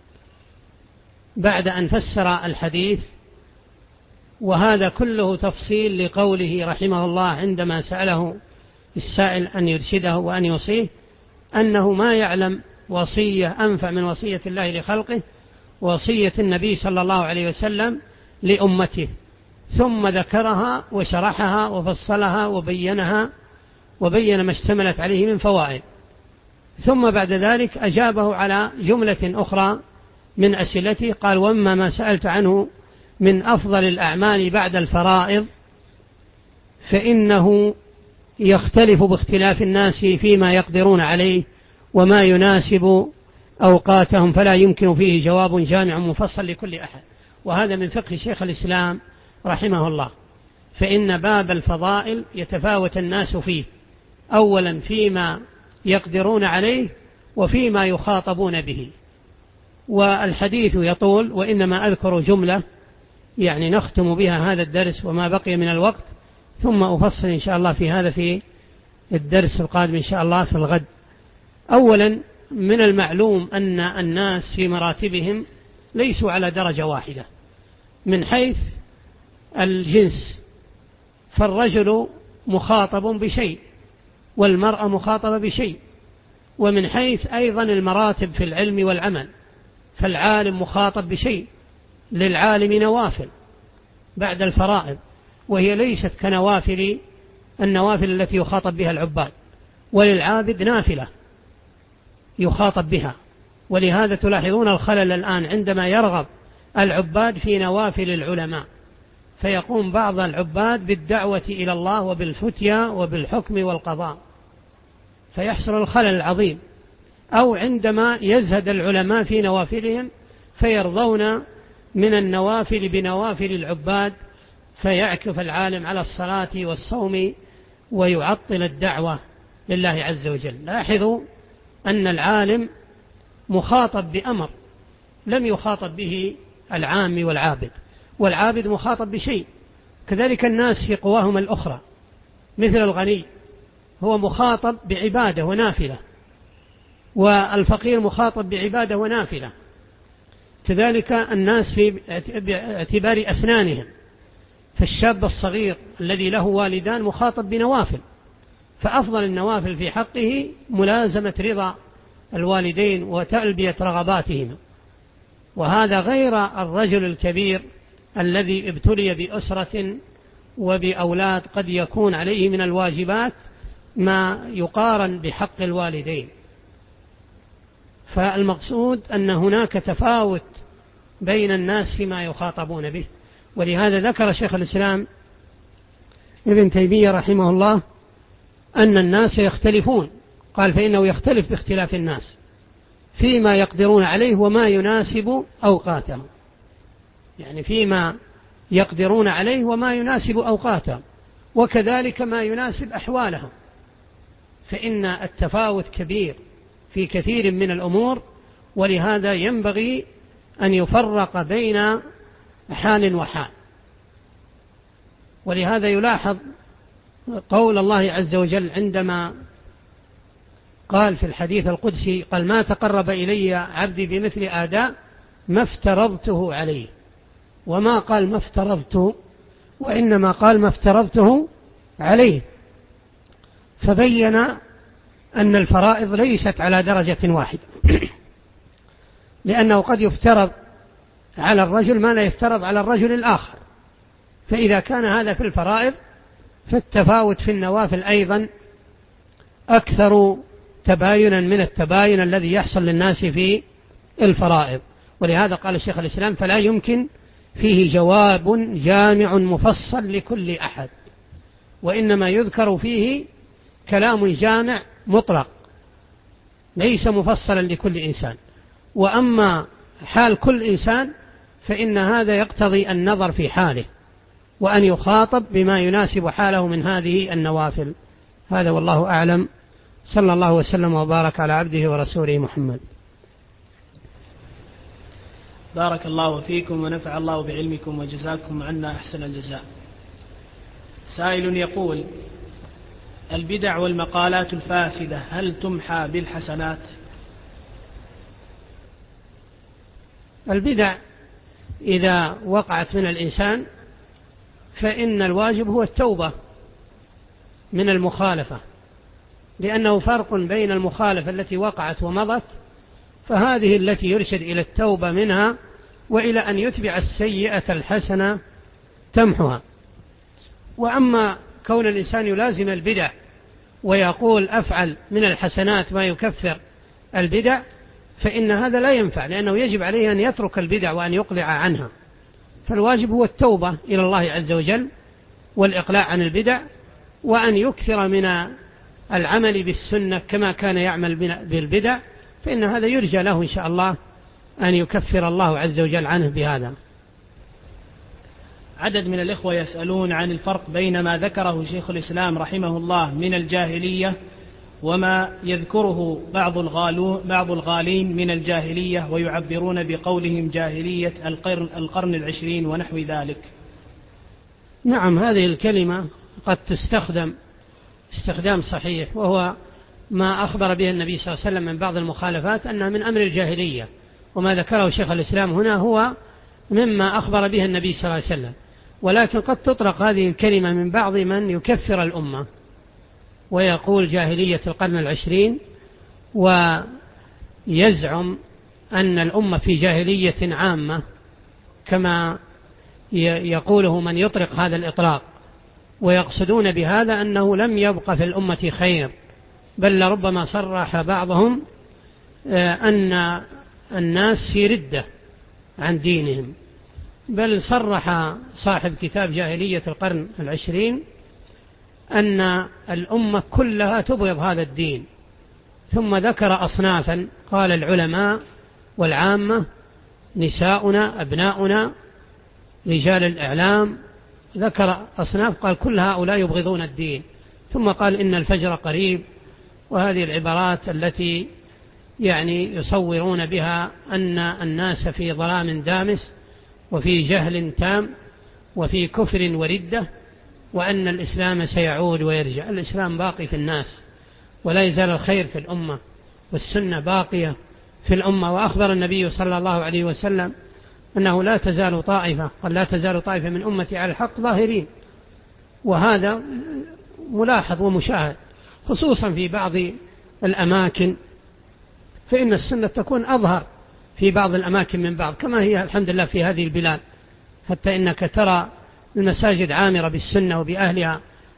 بعد أن فسر الحديث، وهذا كله تفصيل لقوله رحمه الله عندما سأله السائل أن يرشده وأن يوصيه، أنه ما يعلم وصية أنفع من وصية الله لخلقه، وصية النبي صلى الله عليه وسلم لأمته، ثم ذكرها وشرحها وفصلها وبينها وبين ما اشتملت عليه من فوائد. ثم بعد ذلك أجابه على جملة أخرى من أسئلته، قال وأما ما سألت عنه من أفضل الأعمال بعد الفرائض فإنه يختلف باختلاف الناس فيما يقدرون عليه وما يناسب أوقاتهم، فلا يمكن فيه جواب جامع مفصل لكل أحد. وهذا من فقه شيخ الإسلام رحمه الله، فإن باب الفضائل يتفاوت الناس فيه، أولا فيما يقدرون عليه وفيما يخاطبون به. والحديث يطول، وإنما أذكر جملة يعني نختم بها هذا الدرس وما بقي من الوقت، ثم أفصل إن شاء الله في هذا في الدرس القادم إن شاء الله في الغد. أولا، من المعلوم أن الناس في مراتبهم ليسوا على درجة واحدة من حيث الجنس، فالرجل مخاطب بشيء والمرأة مخاطبة بشيء، ومن حيث أيضا المراتب في العلم والعمل، فالعالم مخاطب بشيء، للعالم نوافل بعد الفرائض، وهي ليست كنوافل النوافل التي يخاطب بها العباد، وللعابد نافلة يخاطب بها. ولهذا تلاحظون الخلل الآن عندما يرغب العباد في نوافل العلماء، فيقوم بعض العباد بالدعوة إلى الله وبالفتيا وبالحكم والقضاء، فيحصل الخلل العظيم. أو عندما يزهد العلماء في نوافلهم فيرضون من النوافل بنوافل العباد، فيعكف العالم على الصلاة والصوم ويعطل الدعوة لله عز وجل. لاحظوا أن العالم مخاطب بأمر لم يخاطب به العام والعابد، والعابد مخاطب بشيء. كذلك الناس في قواهم الأخرى، مثل الغني هو مخاطب بعبادة ونافلة، والفقير مخاطب بعبادة ونافلة. كذلك الناس في اعتبار أسنانهم، فالشاب الصغير الذي له والدان مخاطب بنوافل، فأفضل النوافل في حقه ملازمة رضا الوالدين وتلبية رغباتهما. وهذا غير الرجل الكبير الذي ابتلي بأسرة وبأولاد قد يكون عليه من الواجبات ما يقارن بحق الوالدين. فالمقصود أن هناك تفاوت بين الناس فيما يخاطبون به. ولهذا ذكر شيخ الإسلام ابن تيمية رحمه الله أن الناس يختلفون، قال فإنه يختلف باختلاف الناس فيما يقدرون عليه وما يناسب أوقاتهم، يعني فيما يقدرون عليه وما يناسب أوقاتهم، وكذلك ما يناسب أحوالهم، فإن التفاوت كبير في كثير من الأمور. ولهذا ينبغي أن يفرق بين حال وحال. ولهذا يلاحظ قول الله عز وجل عندما قال في الحديث القدسي، قال ما تقرب إلي عبدي بمثل آداء ما افترضته عليه، وما قال ما افترضته، وإنما قال ما افترضته عليه، فبين أن الفرائض ليست على درجة واحدة، لأنه قد يفترض على الرجل ما لا يفترض على الرجل الآخر. فإذا كان هذا في الفرائض فالتفاوت في النوافل أيضا أكثر تباينا من التباين الذي يحصل للناس في الفرائض. ولهذا قال الشيخ الإسلام فلا يمكن فيه جواب جامع مفصل لكل أحد، وإنما يذكر فيه كلام جامع مطلق ليس مفصلا لكل إنسان. وأما حال كل إنسان فإن هذا يقتضي النظر في حاله وأن يخاطب بما يناسب حاله من هذه النوافل. هذا والله أعلم. صلى الله وسلم وبارك على عبده ورسوله محمد. بارك الله فيكم ونفع الله بعلمكم وجزاكم عنا أحسن الجزاء. سائل يقول: البدع والمقالات الفاسدة هل تمحى بالحسنات؟ البدع إذا وقعت من الإنسان فإن الواجب هو التوبة من المخالفة، لأنه فرق بين المخالفة التي وقعت ومضت، فهذه التي يرشد إلى التوبة منها وإلى أن يتبع السيئة الحسنة تمحها. وأما كون الإنسان يلازم البدع ويقول أفعل من الحسنات ما يكفر البدع، فإن هذا لا ينفع، لأنه يجب عليه أن يترك البدع وأن يقلع عنها. فالواجب هو التوبة إلى الله عز وجل والإقلاع عن البدع، وأن يكثر من العمل بالسنة كما كان يعمل بالبدع، فإن هذا يرجى له إن شاء الله أن يكفر الله عز وجل عنه بهذا. عدد من الإخوة يسألون عن الفرق بين ما ذكره شيخ الإسلام رحمه الله من الجاهلية وما يذكره بعض الغالين من الجاهلية ويعبرون بقولهم جاهلية القرن العشرين ونحو ذلك. نعم، هذه الكلمة قد تستخدم استخدام صحيح، وهو ما أخبر به النبي صلى الله عليه وسلم من بعض المخالفات أنها من أمر الجاهلية، وما ذكره شيخ الإسلام هنا هو مما أخبر به النبي صلى الله عليه وسلم. ولكن قد تطلق هذه الكلمة من بعض من يكفر الأمة ويقول جاهلية القرن العشرين، ويزعم أن الأمة في جاهلية عامة كما يقوله من يطلق هذا الإطلاق، ويقصدون بهذا أنه لم يبق في الأمة خير، بل لربما صرح بعضهم أن الناس في ردة عن دينهم، بل صرح صاحب كتاب جاهلية القرن العشرين أن الأمة كلها تبغض هذا الدين، ثم ذكر أصنافا، قال العلماء والعامة، نساؤنا، أبناؤنا، رجال الإعلام، ذكر أصناف قال كل هؤلاء يبغضون الدين، ثم قال إن الفجر قريب، وهذه العبارات التي يعني يصورون بها أن الناس في ظلام دامس وفي جهل تام وفي كفر وردة، وأن الإسلام سيعود ويرجع. الإسلام باقي في الناس، ولا يزال الخير في الأمة، والسنة باقية في الأمة. وأخبر النبي صلى الله عليه وسلم أنه لا تزال طائفة، قال لا تزال طائفة من أمتي على الحق ظاهرين، وهذا ملاحظ ومشاهد، خصوصا في بعض الأماكن، فإن السنة تكون أظهر في بعض الأماكن من بعض، كما هي الحمد لله في هذه البلاد، حتى إنك ترى المساجد عامرة بالسنة وبأهلها،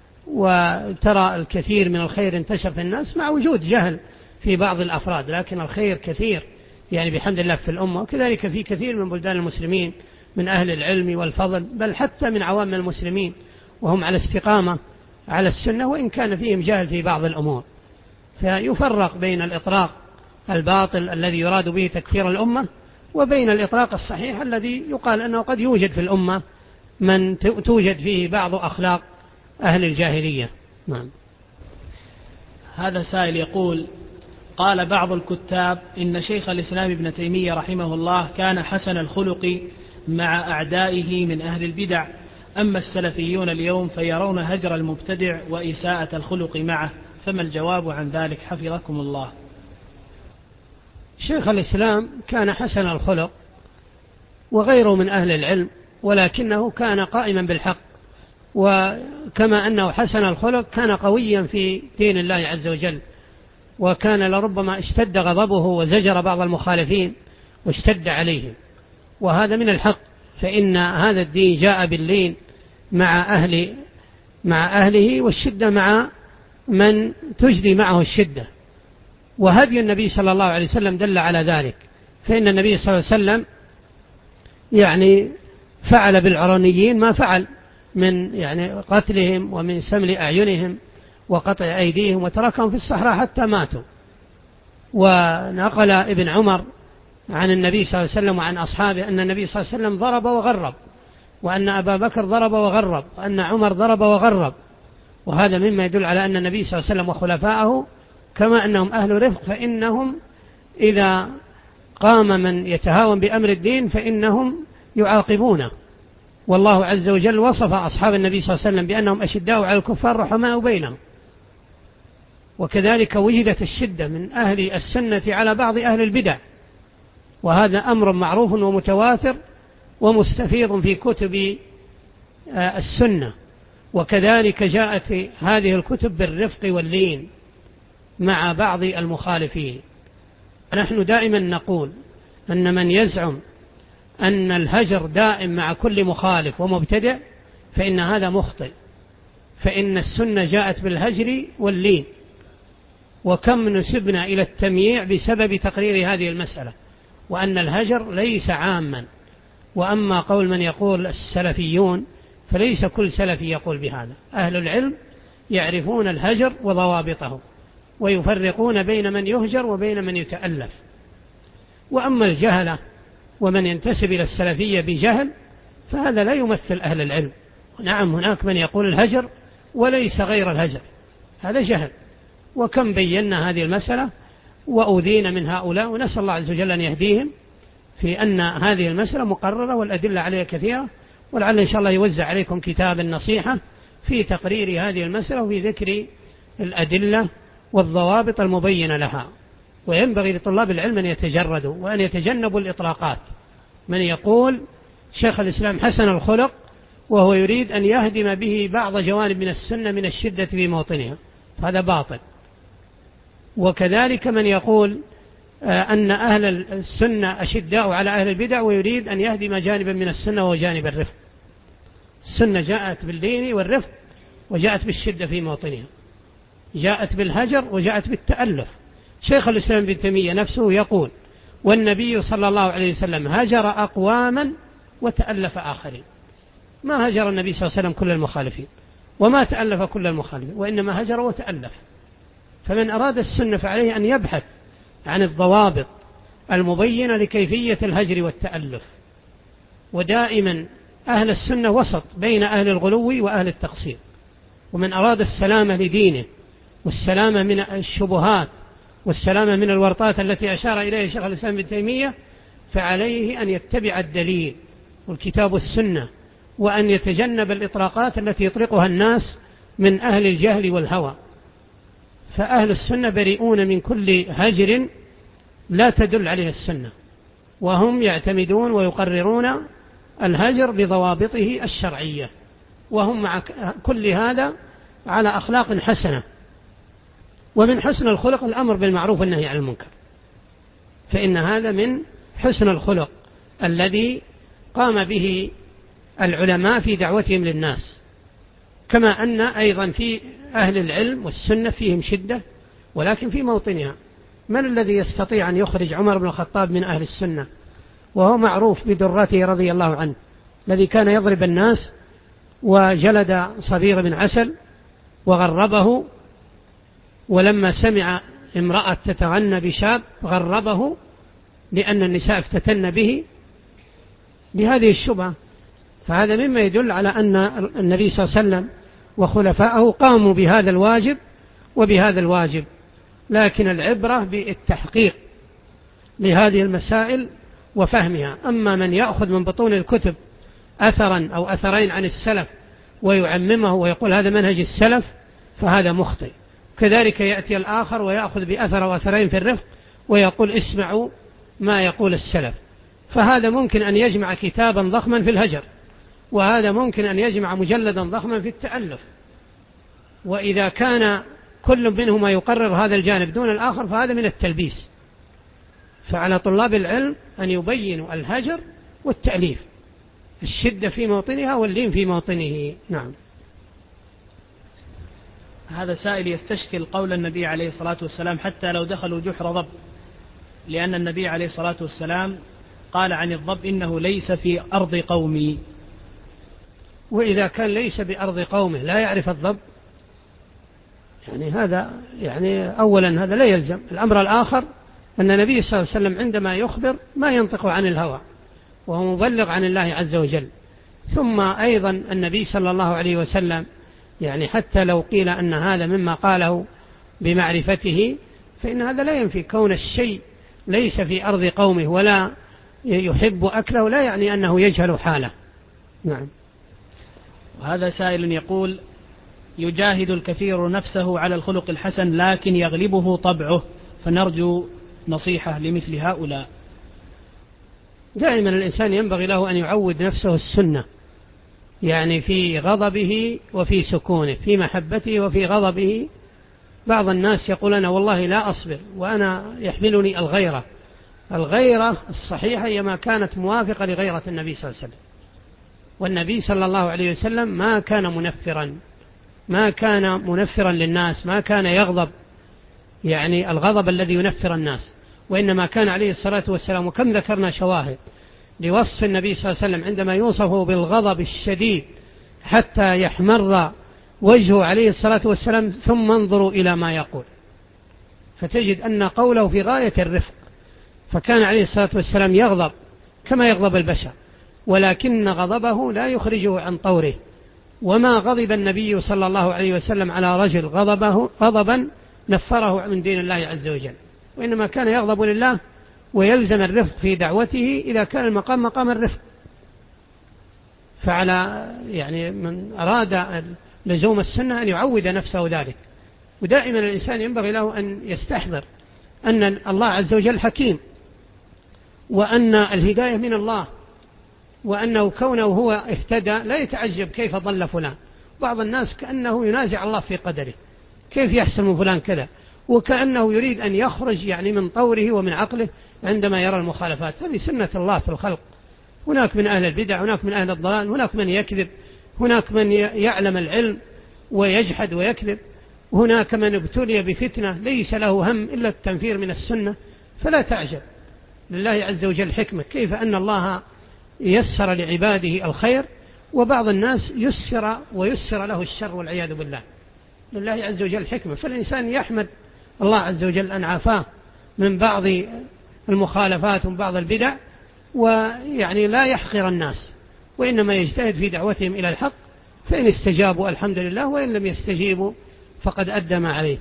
وترى الكثير من الخير انتشر في الناس مع وجود جهل في بعض الأفراد، لكن الخير كثير يعني بحمد الله في الأمة. وكذلك في كثير من بلدان المسلمين من أهل العلم والفضل، بل حتى من عوام المسلمين، وهم على استقامة على السنة، وإن كان فيهم جهل في بعض الأمور. فيفرق بين الإطلاق الباطل الذي يراد به تكفير الأمة، وبين الإطلاق الصحيح الذي يقال أنه قد يوجد في الأمة من توجد فيه بعض أخلاق أهل الجاهلية. نعم. هذا سائل يقول: قال بعض الكتاب إن شيخ الإسلام ابن تيمية رحمه الله كان حسن الخلق مع أعدائه من أهل البدع، أما السلفيون اليوم فيرون هجر المبتدع وإساءة الخلق معه، فما الجواب عن ذلك حفظكم الله؟ شيخ الإسلام كان حسن الخلق وغيره من أهل العلم، ولكنه كان قائما بالحق، وكما أنه حسن الخلق كان قويا في دين الله عز وجل، وكان لربما اشتد غضبه وزجر بعض المخالفين واشتد عليهم، وهذا من الحق، فإن هذا الدين جاء باللين مع أهله، والشدة مع من تجدي معه الشدة، وهدي النبي صلى الله عليه وسلم دل على ذلك. فإن النبي صلى الله عليه وسلم يعني فعل بالعرانيين ما فعل من يعني قتلهم ومن سمل أعينهم وقطع أيديهم، وتركهم في الصحراء حتى ماتوا. ونقل ابن عمر عن النبي صلى الله عليه وسلم وعن أصحابه أن النبي صلى الله عليه وسلم ضرب وغرب، وأن أبا بكر ضرب وغرب، وأن عمر ضرب وغرب، وهذا مما يدل على أن النبي صلى الله عليه وسلم وخلفائه كما أنهم أهل رفق، فإنهم إذا قام من يتهاون بأمر الدين فإنهم يعاقبونه. والله عز وجل وصف أصحاب النبي صلى الله عليه وسلم بأنهم أشداء على الكفار رحماء بينهم، وكذلك وجدت الشدة من أهل السنة على بعض أهل البدع، وهذا أمر معروف ومتواتر ومستفيض في كتب السنة. وكذلك جاءت هذه الكتب بالرفق واللين مع بعض المخالفين. نحن دائما نقول أن من يزعم أن الهجر دائم مع كل مخالف ومبتدع فإن هذا مخطئ، فإن السنة جاءت بالهجر واللين، وكم نسبنا إلى التمييع بسبب تقرير هذه المسألة، وأن الهجر ليس عاما. وأما قول من يقول السلفيون فليس كل سلفي يقول بهذا، أهل العلم يعرفون الهجر وضوابطه، ويفرقون بين من يهجر وبين من يتألف. وأما الجهلة ومن ينتسب إلى السلفية بجهل فهذا لا يمثل أهل العلم. نعم، هناك من يقول الهجر وليس غير الهجر، هذا جهل، وكم بينا هذه المسألة وأوذينا من هؤلاء، ونسأل الله عز وجل أن يهديهم في أن هذه المسألة مقررة والأدلة عليها كثيرة، ولعل إن شاء الله يوزع عليكم كتاب النصيحة في تقرير هذه المسألة وفي ذكر الأدلة والضوابط المبينة لها. وينبغي لطلاب العلم أن يتجردوا وأن يتجنبوا الإطلاقات. من يقول شيخ الإسلام حسن الخلق وهو يريد أن يهدم به بعض جوانب من السنة من الشدة في موطنها، هذا باطل. وكذلك من يقول أن أهل السنة أشداء على أهل البدع ويريد أن يهدم جانبا من السنة وهو جانب الرفق. السنة جاءت باللين والرفق وجاءت بالشدة في موطنها، جاءت بالهجر وجاءت بالتألف. شيخ الإسلام ابن تيمية نفسه يقول: والنبي صلى الله عليه وسلم هجر أقواما وتألف آخرين. ما هجر النبي صلى الله عليه وسلم كل المخالفين وما تألف كل المخالفين، وإنما هجر وتألف. فمن أراد السنة فعليه أن يبحث عن الضوابط المبينة لكيفية الهجر والتألف. ودائما أهل السنة وسط بين أهل الغلو وأهل التقصير. ومن أراد السلامة لدينه والسلامة من الشبهات والسلامة من الورطات التي أشار إليها شيخ الإسلام ابن تيمية فعليه أن يتبع الدليل والكتاب والسنة، وأن يتجنب الإطلاقات التي يطلقها الناس من أهل الجهل والهوى. فأهل السنة بريئون من كل هجر لا تدل عليه السنة، وهم يعتمدون ويقررون الهجر بضوابطه الشرعية، وهم مع كل هذا على أخلاق حسنة. ومن حسن الخلق الأمر بالمعروف والنهي عن المنكر، فإن هذا من حسن الخلق الذي قام به العلماء في دعوتهم للناس. كما أن أيضا في أهل العلم والسنة فيهم شدة ولكن في موطنها. من الذي يستطيع أن يخرج عمر بن الخطاب من أهل السنة وهو معروف بدرته رضي الله عنه، الذي كان يضرب الناس وجلد صبيغ بن عسل وغربه، ولما سمع امرأة تتغنى بشاب غربه لأن النساء افتتن به بهذه الشبهة. فهذا مما يدل على أن النبي صلى الله عليه وسلم وخلفائه قاموا بهذا الواجب وبهذا الواجب، لكن العبرة بالتحقيق لهذه المسائل وفهمها. أما من يأخذ من بطون الكتب أثرا أو أثرين عن السلف ويعممه ويقول هذا منهج السلف فهذا مخطئ. كذلك يأتي الآخر ويأخذ بأثر وأثرين في الرفق ويقول اسمعوا ما يقول السلف، فهذا ممكن أن يجمع كتابا ضخما في الهجر، وهذا ممكن أن يجمع مجلدا ضخما في التألف. وإذا كان كل منهما يقرر هذا الجانب دون الآخر فهذا من التلبيس. فعلى طلاب العلم أن يبينوا الهجر والتأليف، الشدة في موطنها واللين في موطنه. نعم. هذا سائل يستشكل قول النبي عليه الصلاة والسلام حتى لو دخلوا جحر ضب، لأن النبي عليه الصلاة والسلام قال عن الضب إنه ليس في أرض قومي. وإذا كان ليس بأرض قومه لا يعرف الضب، هذا أولا هذا لا يلزم. الأمر الآخر أن النبي صلى الله عليه وسلم عندما يخبر ما ينطق عن الهوى وهو مبلغ عن الله عز وجل. ثم أيضا النبي صلى الله عليه وسلم حتى لو قيل أن هذا مما قاله بمعرفته فإن هذا لا ينفي كون الشيء ليس في أرض قومه ولا يحب أكله لا يعني أنه يجهل حاله. نعم. وهذا سائل يقول يجاهد الكثير نفسه على الخلق الحسن لكن يغلبه طبعه، فنرجو نصيحة لمثل هؤلاء. دائما الإنسان ينبغي له أن يعود نفسه السنة، في غضبه وفي سكونه، في محبته وفي غضبه. بعض الناس يقول أنا والله لا أصبر وأنا يحملني الغيرة الصحيحة هي ما كانت موافقة لغيرة النبي صلى الله عليه وسلم. والنبي صلى الله عليه وسلم ما كان منفرا للناس، ما كان يغضب الغضب الذي ينفر الناس، وإنما كان عليه الصلاة والسلام. وكم ذكرنا شواهد لوصف النبي صلى الله عليه وسلم عندما يوصفه بالغضب الشديد حتى يحمر وجهه عليه الصلاة والسلام، ثم انظروا إلى ما يقول فتجد أن قوله في غاية الرفق. فكان عليه الصلاة والسلام يغضب كما يغضب البشر، ولكن غضبه لا يخرجه عن طوره. وما غضب النبي صلى الله عليه وسلم على رجل غضبا نفره من دين الله عز وجل، وإنما كان يغضب لله ويلزم الرفق في دعوته إذا كان المقام مقام الرفق. فعلى يعني من أراد لزوم السنة أن يعود نفسه ذلك. ودائما الإنسان ينبغي له أن يستحضر أن الله عز وجل حكيم، وأن الهداية من الله، وأنه كونه هو اهتدى لا يتعجب كيف ضل فلان. بعض الناس كأنه ينازع الله في قدره، كيف يحصل من فلان كذا، وكأنه يريد أن يخرج يعني من طوره ومن عقله عندما يرى المخالفات. هذه سنة الله في الخلق. هناك من أهل البدع، هناك من أهل الضلال، هناك من يكذب، هناك من يعلم العلم ويجحد ويكذب، هناك من ابتلي بفتنة ليس له هم إلا التنفير من السنة. فلا تعجب، لله عز وجل حكمة، كيف أن الله يسر لعباده الخير وبعض الناس يسر ويسر له الشر والعياذ بالله. لله عز وجل حكمة. فالإنسان يحمد الله عز وجل أن عافاه من بعض المخالفات ومن بعض البدع، ويعني لا يحقر الناس، وإنما يجتهد في دعوتهم إلى الحق، فإن استجابوا الحمد لله، وإن لم يستجيبوا فقد أدى ما عليه.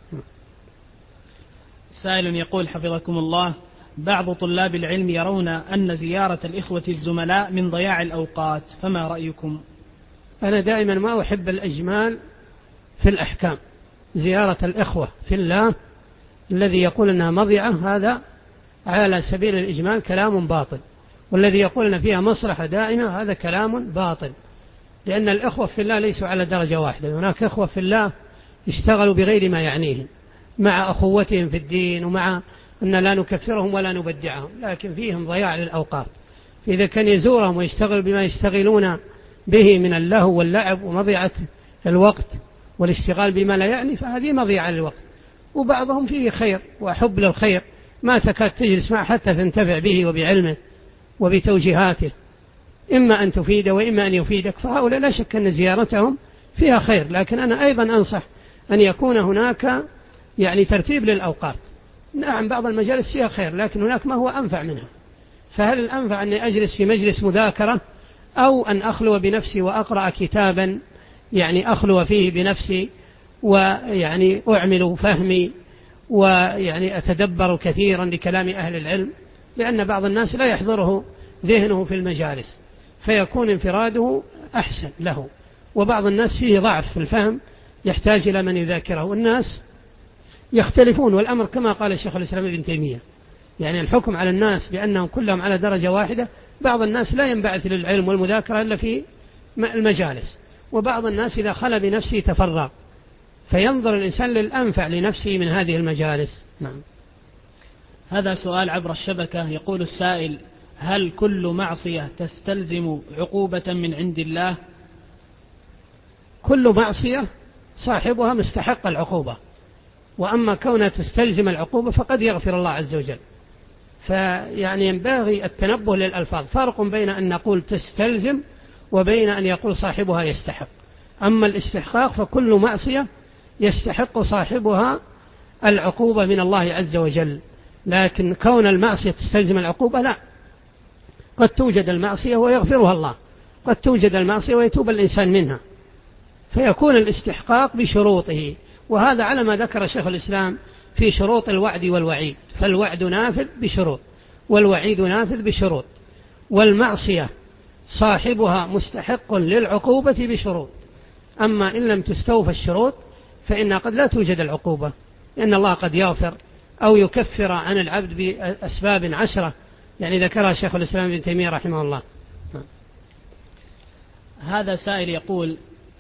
سائل يقول حفظكم الله: بعض طلاب العلم يرون أن زيارة الإخوة الزملاء من ضياع الأوقات، فما رأيكم؟ أنا دائما ما أحب الإجمال في الأحكام. زيارة الإخوة في الله الذي يقول أنها مضيعة هذا على سبيل الإجمال كلام باطل، والذي يقول أن فيها مصلحة دائمة هذا كلام باطل، لأن الإخوة في الله ليسوا على درجة واحدة. هناك إخوة في الله اشتغلوا بغير ما يعنيهم مع أخوتهم في الدين، ومع أن لا نكفرهم ولا نبدعهم، لكن فيهم ضياع للأوقات. إذا كان يزورهم ويشتغل بما يشتغلون به من اللهو واللعب ومضيعة الوقت والاشتغال بما لا يعني، فهذه مضيعة للوقت. وبعضهم فيه خير وحب للخير، ما تكاد تجلس معه حتى تنتفع به وبعلمه وبتوجيهاته، إما أن تفيد وإما أن يفيدك. فهؤلاء لا شك أن زيارتهم فيها خير، لكن أنا أيضا أنصح أن يكون هناك يعني ترتيب للأوقات. نعم بعض المجالس فيها خير، لكن هناك ما هو أنفع منها. فهل الأنفع أني أجلس في مجلس مذاكرة، أو أن أخلو بنفسي وأقرأ كتابا يعني أخلو فيه بنفسي ويعني أعمل فهمي ويعني أتدبر كثيرا لكلام أهل العلم؟ لأن بعض الناس لا يحضره ذهنه في المجالس، فيكون انفراده أحسن له. وبعض الناس فيه ضعف في الفهم يحتاج إلى من يذاكره. والناس يختلفون، والأمر كما قال شيخ الإسلام ابن تيمية، يعني الحكم على الناس بأنهم كلهم على درجة واحدة. بعض الناس لا ينبعث للعلم والمذاكرة إلا في المجالس، وبعض الناس إذا خلى بنفسه تفرغ، فينظر الإنسان للأنفع لنفسه من هذه المجالس. نعم. هذا سؤال عبر الشبكة. يقول السائل: هل كل معصية تستلزم عقوبة من عند الله؟ كل معصية صاحبها مستحق العقوبة، وأما كونها تستلزم العقوبة فقد يغفر الله عز وجل. فيعني ينبغي التنبه للألفاظ، فرق بين أن نقول تستلزم وبين أن يقول صاحبها يستحق. أما الاستحقاق فكل معصية يستحق صاحبها العقوبة من الله عز وجل، لكن كون المعصية تستلزم العقوبة لا. قد توجد المعصية ويغفرها الله، قد توجد المعصية ويتوب الإنسان منها، فيكون الاستحقاق بشروطه. وهذا على ما ذكر شيخ الإسلام في شروط الوعد والوعيد، فالوعد نافذ بشروط والوعيد نافذ بشروط، والمعصية صاحبها مستحق للعقوبة بشروط. أما إن لم تستوفى الشروط فإنها قد لا توجد العقوبة، لأن الله قد يغفر أو يكفر عن العبد بأسباب 10 يعني ذكرها شيخ الإسلام ابن تيمية رحمه الله. هذا سائل يقول: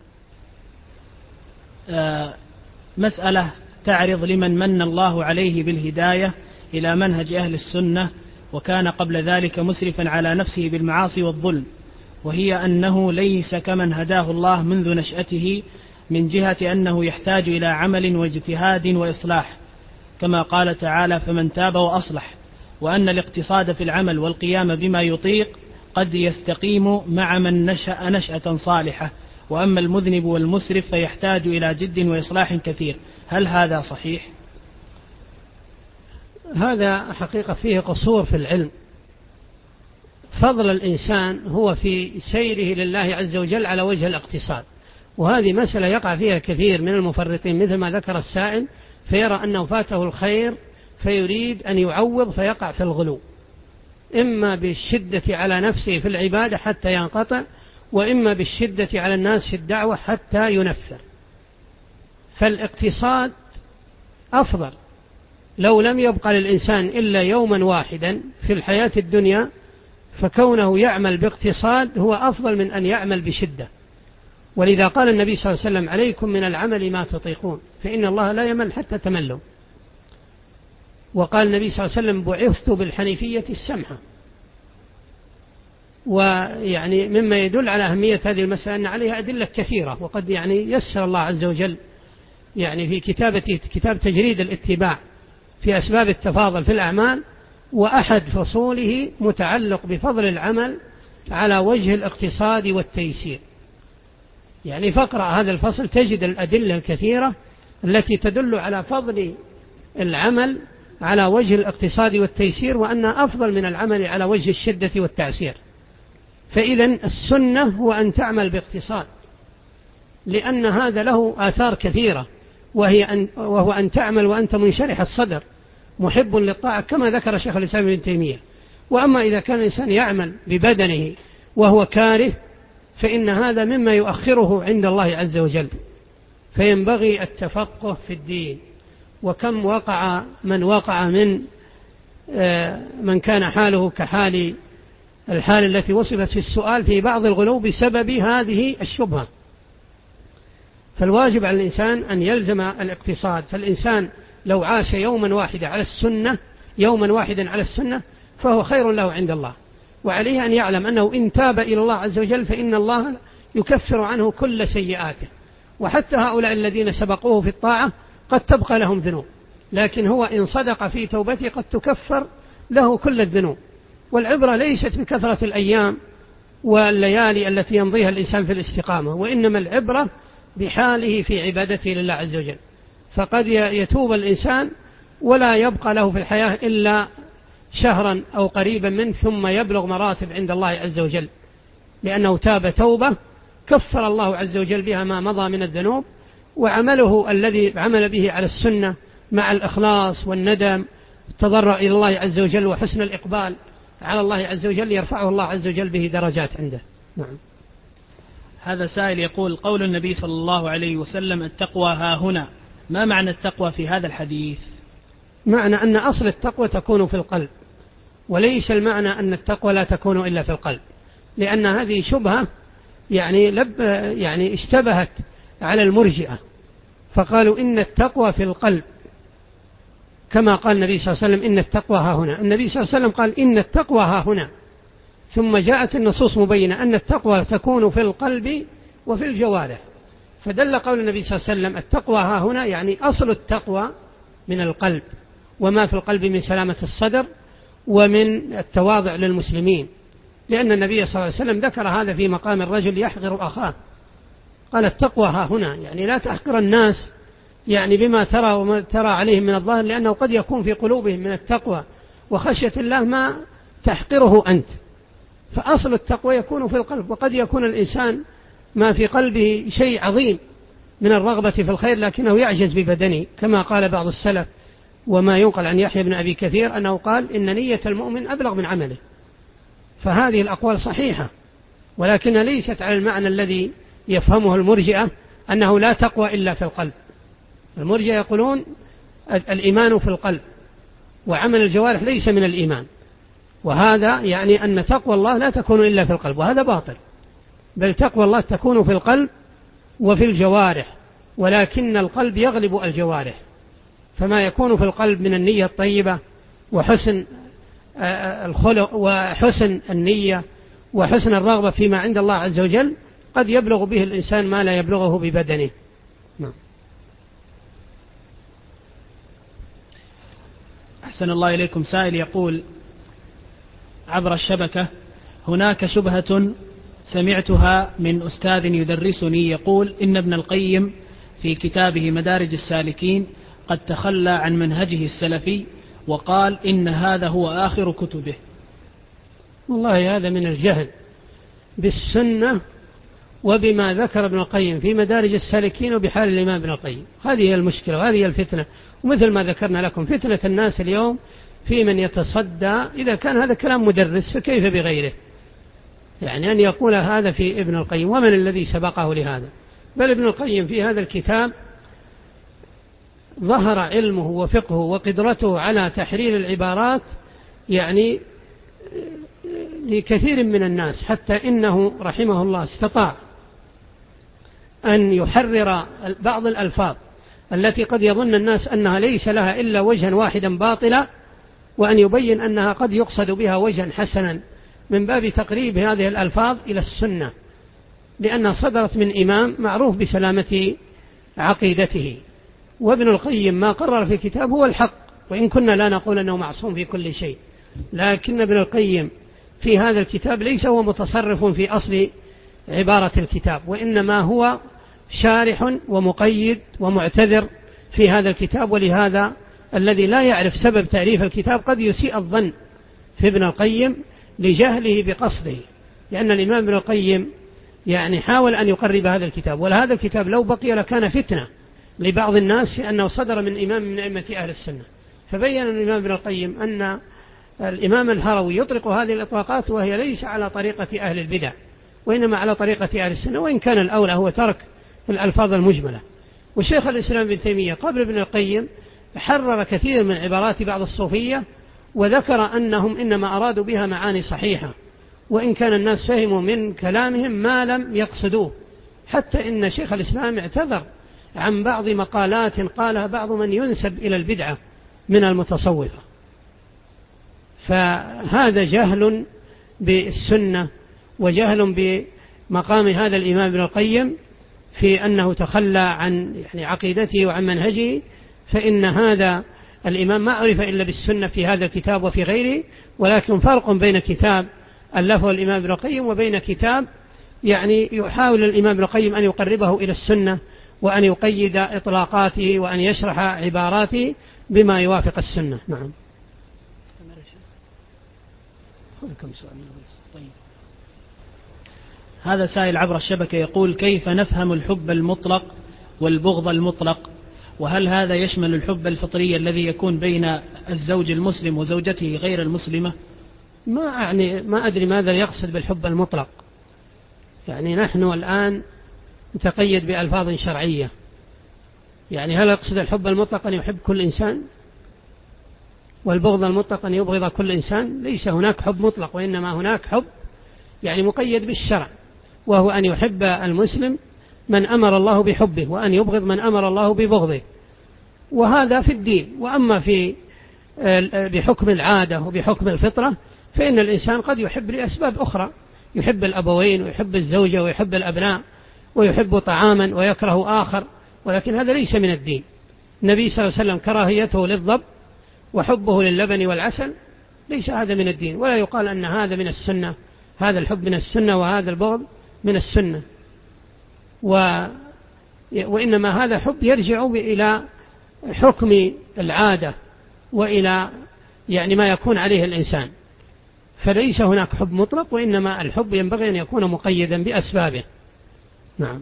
مسألة تعرض لمن من الله عليه بالهداية إلى منهج أهل السنة، وكان قبل ذلك مسرفا على نفسه بالمعاصي والظلم، وهي أنه ليس كمن هداه الله منذ نشأته، من جهة أنه يحتاج إلى عمل واجتهاد وإصلاح كما قال تعالى: فمن تاب وأصلح، وأن الاقتصاد في العمل والقيام بما يطيق قد يستقيم مع من نشأ نشأة صالحة، وأما المذنب والمسرف فيحتاج إلى جد وإصلاح كثير. هل هذا صحيح؟ هذا حقيقة فيه قصور في العلم. فضل الإنسان هو في سيره لله عز وجل على وجه الاقتصاد، وهذه مسألة يقع فيها كثير من المفرطين، مثل ما ذكر السائل فيرى أنه فاته الخير فيريد أن يعوض فيقع في الغلو، إما بالشدة على نفسه في العبادة حتى ينقطع، وإما بالشدة على الناس في الدعوة حتى ينفر. فالاقتصاد أفضل. لو لم يبقى للإنسان إلا يوما واحدا في الحياة الدنيا فكونه يعمل باقتصاد هو أفضل من أن يعمل بشدة. ولذا قال النبي صلى الله عليه وسلم: عليكم من العمل ما تطيقون فإن الله لا يمل حتى تملوا. وقال النبي صلى الله عليه وسلم: بعثت بالحنيفية السمحة. ويعني مما يدل على أهمية هذه المسألة أن عليها أدلة كثيرة، وقد يعني يسر الله عز وجل يعني في كتاب تجريد الاتباع في أسباب التفاضل في الأعمال، وأحد فصوله متعلق بفضل العمل على وجه الاقتصاد والتيسير. يعني فاقرأ هذا الفصل تجد الأدلة الكثيرة التي تدل على فضل العمل على وجه الاقتصاد والتيسير، وأن أفضل من العمل على وجه الشدة والتعسير. فإذا السنة هو أن تعمل باقتصاد، لأن هذا له آثار كثيرة، وهو أن تعمل وأنت منشرح الصدر محب للطاعة كما ذكر شيخ الإسلام ابن تيمية. وأما إذا كان الإنسان يعمل ببدنه وهو كاره فإن هذا مما يؤخره عند الله عز وجل. فينبغي التفقه في الدين. وكم وقع من كان حاله كحال الحال التي وصفت في السؤال في بعض الغلو بسبب هذه الشبهة. فالواجب على الإنسان أن يلزم الاقتصاد. فالإنسان لو عاش يوما واحدا على السنة فهو خير له عند الله. وعليه أن يعلم أنه إن تاب إلى الله عز وجل فإن الله يكفر عنه كل سيئاته. وحتى هؤلاء الذين سبقوه في الطاعة قد تبقى لهم ذنوب، لكن هو إن صدق في توبته قد تكفر له كل الذنوب. والعبرة ليست بكثرة الأيام والليالي التي يمضيها الإنسان في الاستقامة، وإنما العبرة بحاله في عبادته لله عز وجل. فقد يتوب الإنسان ولا يبقى له في الحياة إلا شهرا أو قريبا منه، ثم يبلغ مراتب عند الله عز وجل لأنه تاب توبة كفر الله عز وجل بها ما مضى من الذنوب. وعمله الذي عمل به على السنة مع الإخلاص والندم التضرع إلى الله عز وجل وحسن الإقبال على الله عز وجل يرفعه الله عز وجل به درجات عنده. نعم. هذا سائل يقول: قول النبي صلى الله عليه وسلم: التقوى ها هنا، ما معنى التقوى في هذا الحديث؟ معنى أن أصل التقوى تكون في القلب، وليس المعنى أن التقوى لا تكون إلا في القلب، لأن هذه شبهة يعني اشتبهت على المرجئة فقالوا إن التقوى في القلب، كما قال النبي صلى الله عليه وسلم: إن التقوى ها هنا. النبي صلى الله عليه وسلم قال: إن التقوى ها هنا، ثم جاءت النصوص مبينة أن التقوى تكون في القلب وفي الجوارح. فدل قول النبي صلى الله عليه وسلم: التقوى ها هنا، يعني أصل التقوى من القلب، وما في القلب من سلامة الصدر ومن التواضع للمسلمين. لأن النبي صلى الله عليه وسلم ذكر هذا في مقام الرجل يحقر أخاه، قال: التقوى ها هنا، يعني لا تحقر الناس يعني بما ترى وما ترى عليهم من الظاهر، لأنه قد يكون في قلوبهم من التقوى وخشية الله ما تحقره أنت. فأصل التقوى يكون في القلب. وقد يكون الإنسان ما في قلبه شيء عظيم من الرغبة في الخير لكنه يعجز ببدنه، كما قال بعض السلف، وما ينقل عن يحيى بن أبي كثير أنه قال: إن نية المؤمن أبلغ من عمله. فهذه الأقوال صحيحة، ولكنها ليست على المعنى الذي يفهمه المرجئة أنه لا تقوى إلا في القلب. المرجئة يقولون الإيمان في القلب وعمل الجوارح ليس من الإيمان، وهذا يعني أن تقوى الله لا تكون إلا في القلب، وهذا باطل. بل تقوى الله تكون في القلب وفي الجوارح، ولكن القلب يغلب الجوارح. فما يكون في القلب من النية الطيبة وحسن الخلق وحسن النية وحسن الرغبة فيما عند الله عز وجل قد يبلغ به الإنسان ما لا يبلغه ببدنه. نعم. أحسن الله إليكم. سائل يقول عبر الشبكة: هناك شبهة سمعتها من أستاذ يدرسني يقول إن ابن القيم في كتابه مدارج السالكين قد تخلى عن منهجه السلفي وقال إن هذا هو آخر كتبه. والله هذا من الجهل بالسنة وبما ذكر ابن القيم في مدارج السالكين وبحال الإمام ابن القيم. هذه هي المشكلة وهذه هي الفتنة. ومثل ما ذكرنا لكم فتنة الناس اليوم في من يتصدى، إذا كان هذا كلام مدرس فكيف بغيره، يعني أن يقول هذا في ابن القيم، ومن الذي سبقه لهذا؟ بل ابن القيم في هذا الكتاب ظهر علمه وفقهه وقدرته على تحرير العبارات يعني لكثير من الناس، حتى إنه رحمه الله استطاع أن يحرر بعض الألفاظ التي قد يظن الناس أنها ليس لها إلا وجها واحدا باطلا، وأن يبين أنها قد يقصد بها وجها حسنا من باب تقريب هذه الألفاظ إلى السنة، لأنها صدرت من إمام معروف بسلامة عقيدته. وابن القيم ما قرر في كتاب هو الحق، وإن كنا لا نقول أنه معصوم في كل شيء، لكن ابن القيم في هذا الكتاب ليس هو متصرف في أصل عبارة الكتاب، وإنما هو شارح ومقيد ومعتذر في هذا الكتاب. ولهذا الذي لا يعرف سبب تعريف الكتاب قد يسيء الظن في ابن القيم لجهله بقصده، لأن الإمام ابن القيم يعني حاول أن يقرب هذا الكتاب، ولهذا الكتاب لو بقي لكان فتنة لبعض الناس لأنه صدر من إمام من أئمة أهل السنة. فبين الإمام ابن القيم أن الإمام الهروي يطلق هذه الإطلاقات وهي ليس على طريقة أهل البدع، وإنما على طريقة أهل السنة، وإن كان الأولى هو ترك الألفاظ المجملة. وشيخ الإسلام ابن تيمية قبل ابن القيم حرر كثير من عبارات بعض الصوفية، وذكر أنهم إنما أرادوا بها معاني صحيحة، وإن كان الناس فهموا من كلامهم ما لم يقصدوه، حتى إن شيخ الإسلام اعتذر عن بعض مقالات قالها بعض من ينسب إلى البدعة من المتصوفة. فهذا جهل بالسنة وجهل بمقام هذا الإمام ابن القيم في أنه تخلى عن يعني عقيدته وعن منهجه، فإن هذا الإمام ما عرف إلا بالسنة في هذا الكتاب وفي غيره. ولكن فرق بين كتاب ألفه الإمام ابن القيم وبين كتاب يعني يحاول الإمام ابن القيم أن يقربه إلى السنة وأن يقيد إطلاقاته وأن يشرح عباراته بما يوافق السنة. نعم. طيب. هذا سائل عبر الشبكة يقول: كيف نفهم الحب المطلق والبغض المطلق؟ وهل هذا يشمل الحب الفطري الذي يكون بين الزوج المسلم وزوجته غير المسلمة؟ ما أدري ماذا يقصد بالحب المطلق. يعني نحن الآن نتقيد بألفاظ شرعية، يعني هل يقصد الحب المطلق أن يحب كل إنسان، والبغض المطلق أن يبغض كل إنسان؟ ليس هناك حب مطلق، وإنما هناك حب يعني مقيد بالشرع، وهو أن يحب المسلم من أمر الله بحبه، وأن يبغض من أمر الله ببغضه، وهذا في الدين. وأما بحكم العادة وبحكم الفطرة فإن الإنسان قد يحب لأسباب أخرى، يحب الأبوين ويحب الزوجة ويحب الأبناء ويحب طعاما ويكره آخر، ولكن هذا ليس من الدين. النبي صلى الله عليه وسلم كراهيته للضب وحبه للبن والعسل ليس هذا من الدين، ولا يقال أن هذا من السنة، هذا الحب من السنة وهذا البغض من السنة. وإنما هذا حب يرجع إلى حكم العادة وإلى يعني ما يكون عليه الإنسان، فليس هناك حب مطلق، وإنما الحب ينبغي أن يكون مقيدا بأسبابه. نعم.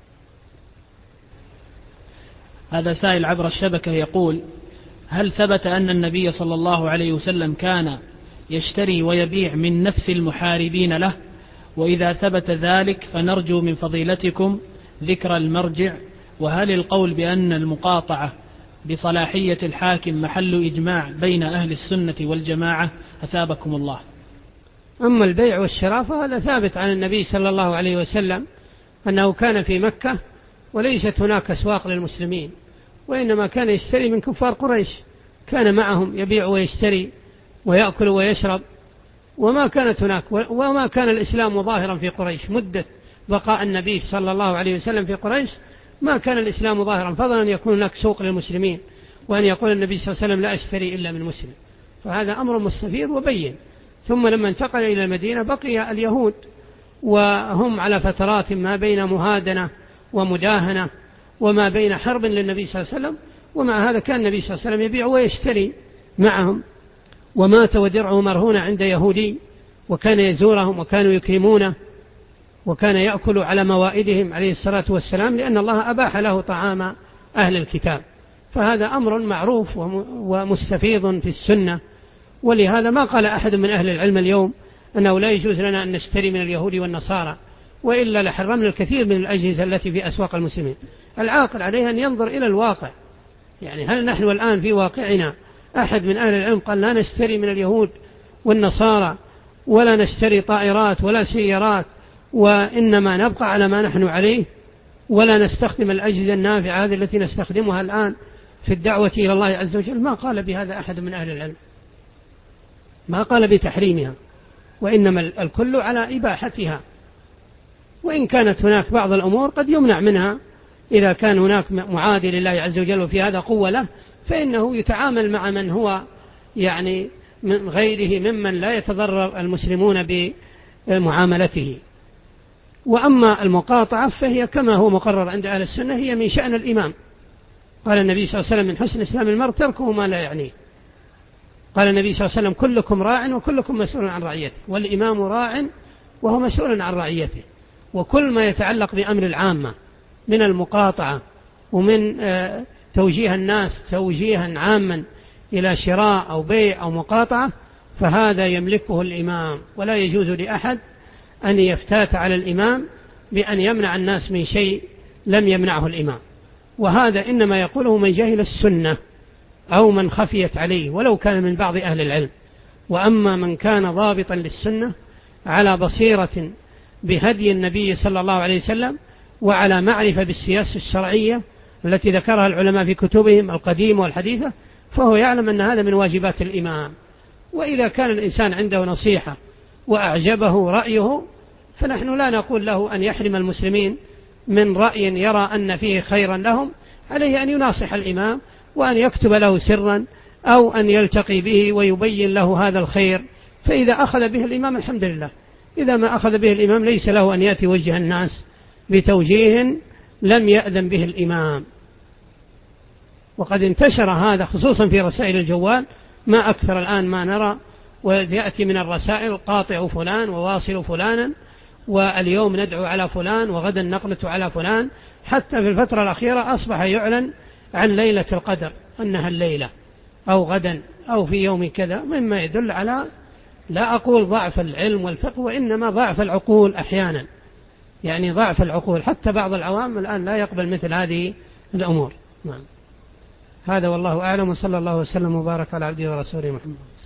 هذا سائل عبر الشبكة يقول: هل ثبت أن النبي صلى الله عليه وسلم كان يشتري ويبيع من نفس المحاربين له؟ وإذا ثبت ذلك فنرجو من فضيلتكم ذكر المرجع. وهل القول بأن المقاطعة بصلاحية الحاكم محل إجماع بين أهل السنة والجماعة؟ أثابكم الله. أما البيع والشراء فهذا ثابت عن النبي صلى الله عليه وسلم أنه كان في مكة وليست هناك أسواق للمسلمين، وإنما كان يشتري من كفار قريش، كان معهم يبيع ويشتري ويأكل ويشرب، وما كانت هناك وما كان الإسلام ظاهرا في قريش مدة بقاء النبي صلى الله عليه وسلم في قريش، ما كان الإسلام ظاهرا، فضلا أن يكون هناك سوق للمسلمين وأن يقول النبي صلى الله عليه وسلم لا أشتري إلا من مسلم، فهذا أمر مستفيض وبين. ثم لما انتقل إلى المدينة بقي اليهود وهم على فترات ما بين مهادنة ومداهنة وما بين حرب للنبي صلى الله عليه وسلم، ومع هذا كان النبي صلى الله عليه وسلم يبيع ويشتري معهم، ومات ودرعه مرهون عند يهودي وكان يزورهم وكانوا يكرمونه، وكان يأكل على موائدهم عليه الصلاة والسلام، لأن الله أباح له طعام أهل الكتاب، فهذا أمر معروف ومستفيض في السنة. ولهذا ما قال أحد من أهل العلم اليوم أنه لا يجوز لنا أن نشتري من اليهود والنصارى، وإلا لحرمنا الكثير من الأجهزة التي في أسواق المسلمين. العاقل عليه أن ينظر إلى الواقع، يعني هل نحن الآن في واقعنا أحد من أهل العلم قال لا نشتري من اليهود والنصارى ولا نشتري طائرات ولا سيارات، وإنما نبقى على ما نحن عليه، ولا نستخدم الأجهزة النافعة هذه التي نستخدمها الآن في الدعوة إلى الله عز وجل؟ ما قال بهذا أحد من أهل العلم، ما قال بتحريمها، وإنما الكل على إباحتها. وإن كانت هناك بعض الأمور قد يمنع منها إذا كان هناك معادي لله عز وجل وفي هذا قوة له، فإنه يتعامل مع من هو يعني من غيره ممن لا يتضرر المسلمون بمعاملته. وأما المقاطعة فهي كما هو مقرر عند أهل السنة هي من شأن الإمام. قال النبي صلى الله عليه وسلم من حسن إسلام المرء تركه ما لا يعنيه. قال النبي صلى الله عليه وسلم كلكم راع وكلكم مسؤول عن رعيته، والإمام راع وهو مسؤول عن رعيته. وكل ما يتعلق بأمر العامة من المقاطعة ومن توجيه الناس توجيها عاما إلى شراء أو بيع أو مقاطعة فهذا يملكه الإمام، ولا يجوز لأحد أن يفتات على الإمام بأن يمنع الناس من شيء لم يمنعه الإمام. وهذا إنما يقوله من جهل السنة أو من خفيت عليه ولو كان من بعض أهل العلم. وأما من كان ضابطا للسنة على بصيرة بهدي النبي صلى الله عليه وسلم وعلى معرفة بالسياسة الشرعية التي ذكرها العلماء في كتبهم القديمة والحديثة، فهو يعلم أن هذا من واجبات الإمام. وإذا كان الإنسان عنده نصيحة وأعجبه رأيه فنحن لا نقول له أن يحرم المسلمين من رأي يرى أن فيه خيرا لهم، عليه أن يناصح الإمام وأن يكتب له سرا أو أن يلتقي به ويبين له هذا الخير، فإذا أخذ به الإمام الحمد لله. إذا ما أخذ به الإمام ليس له أن يأتي وجه الناس بتوجيه لم يأذن به الإمام. وقد انتشر هذا خصوصا في رسائل الجوال، ما أكثر الآن ما نرى، ويأتي من الرسائل قاطع فلان وواصل فلانا، واليوم ندعو على فلان وغدا نقنط على فلان. حتى في الفترة الأخيرة أصبح يعلن عن ليلة القدر أنها الليلة أو غدا أو في يوم كذا، مما يدل على لا أقول ضعف العلم والفقه وإنما ضعف العقول أحيانا، يعني ضعف العقول. حتى بعض العوام الآن لا يقبل مثل هذه الأمور. هذا والله أعلم، وصلى الله وسلم وبارك على عبده ورسوله محمد.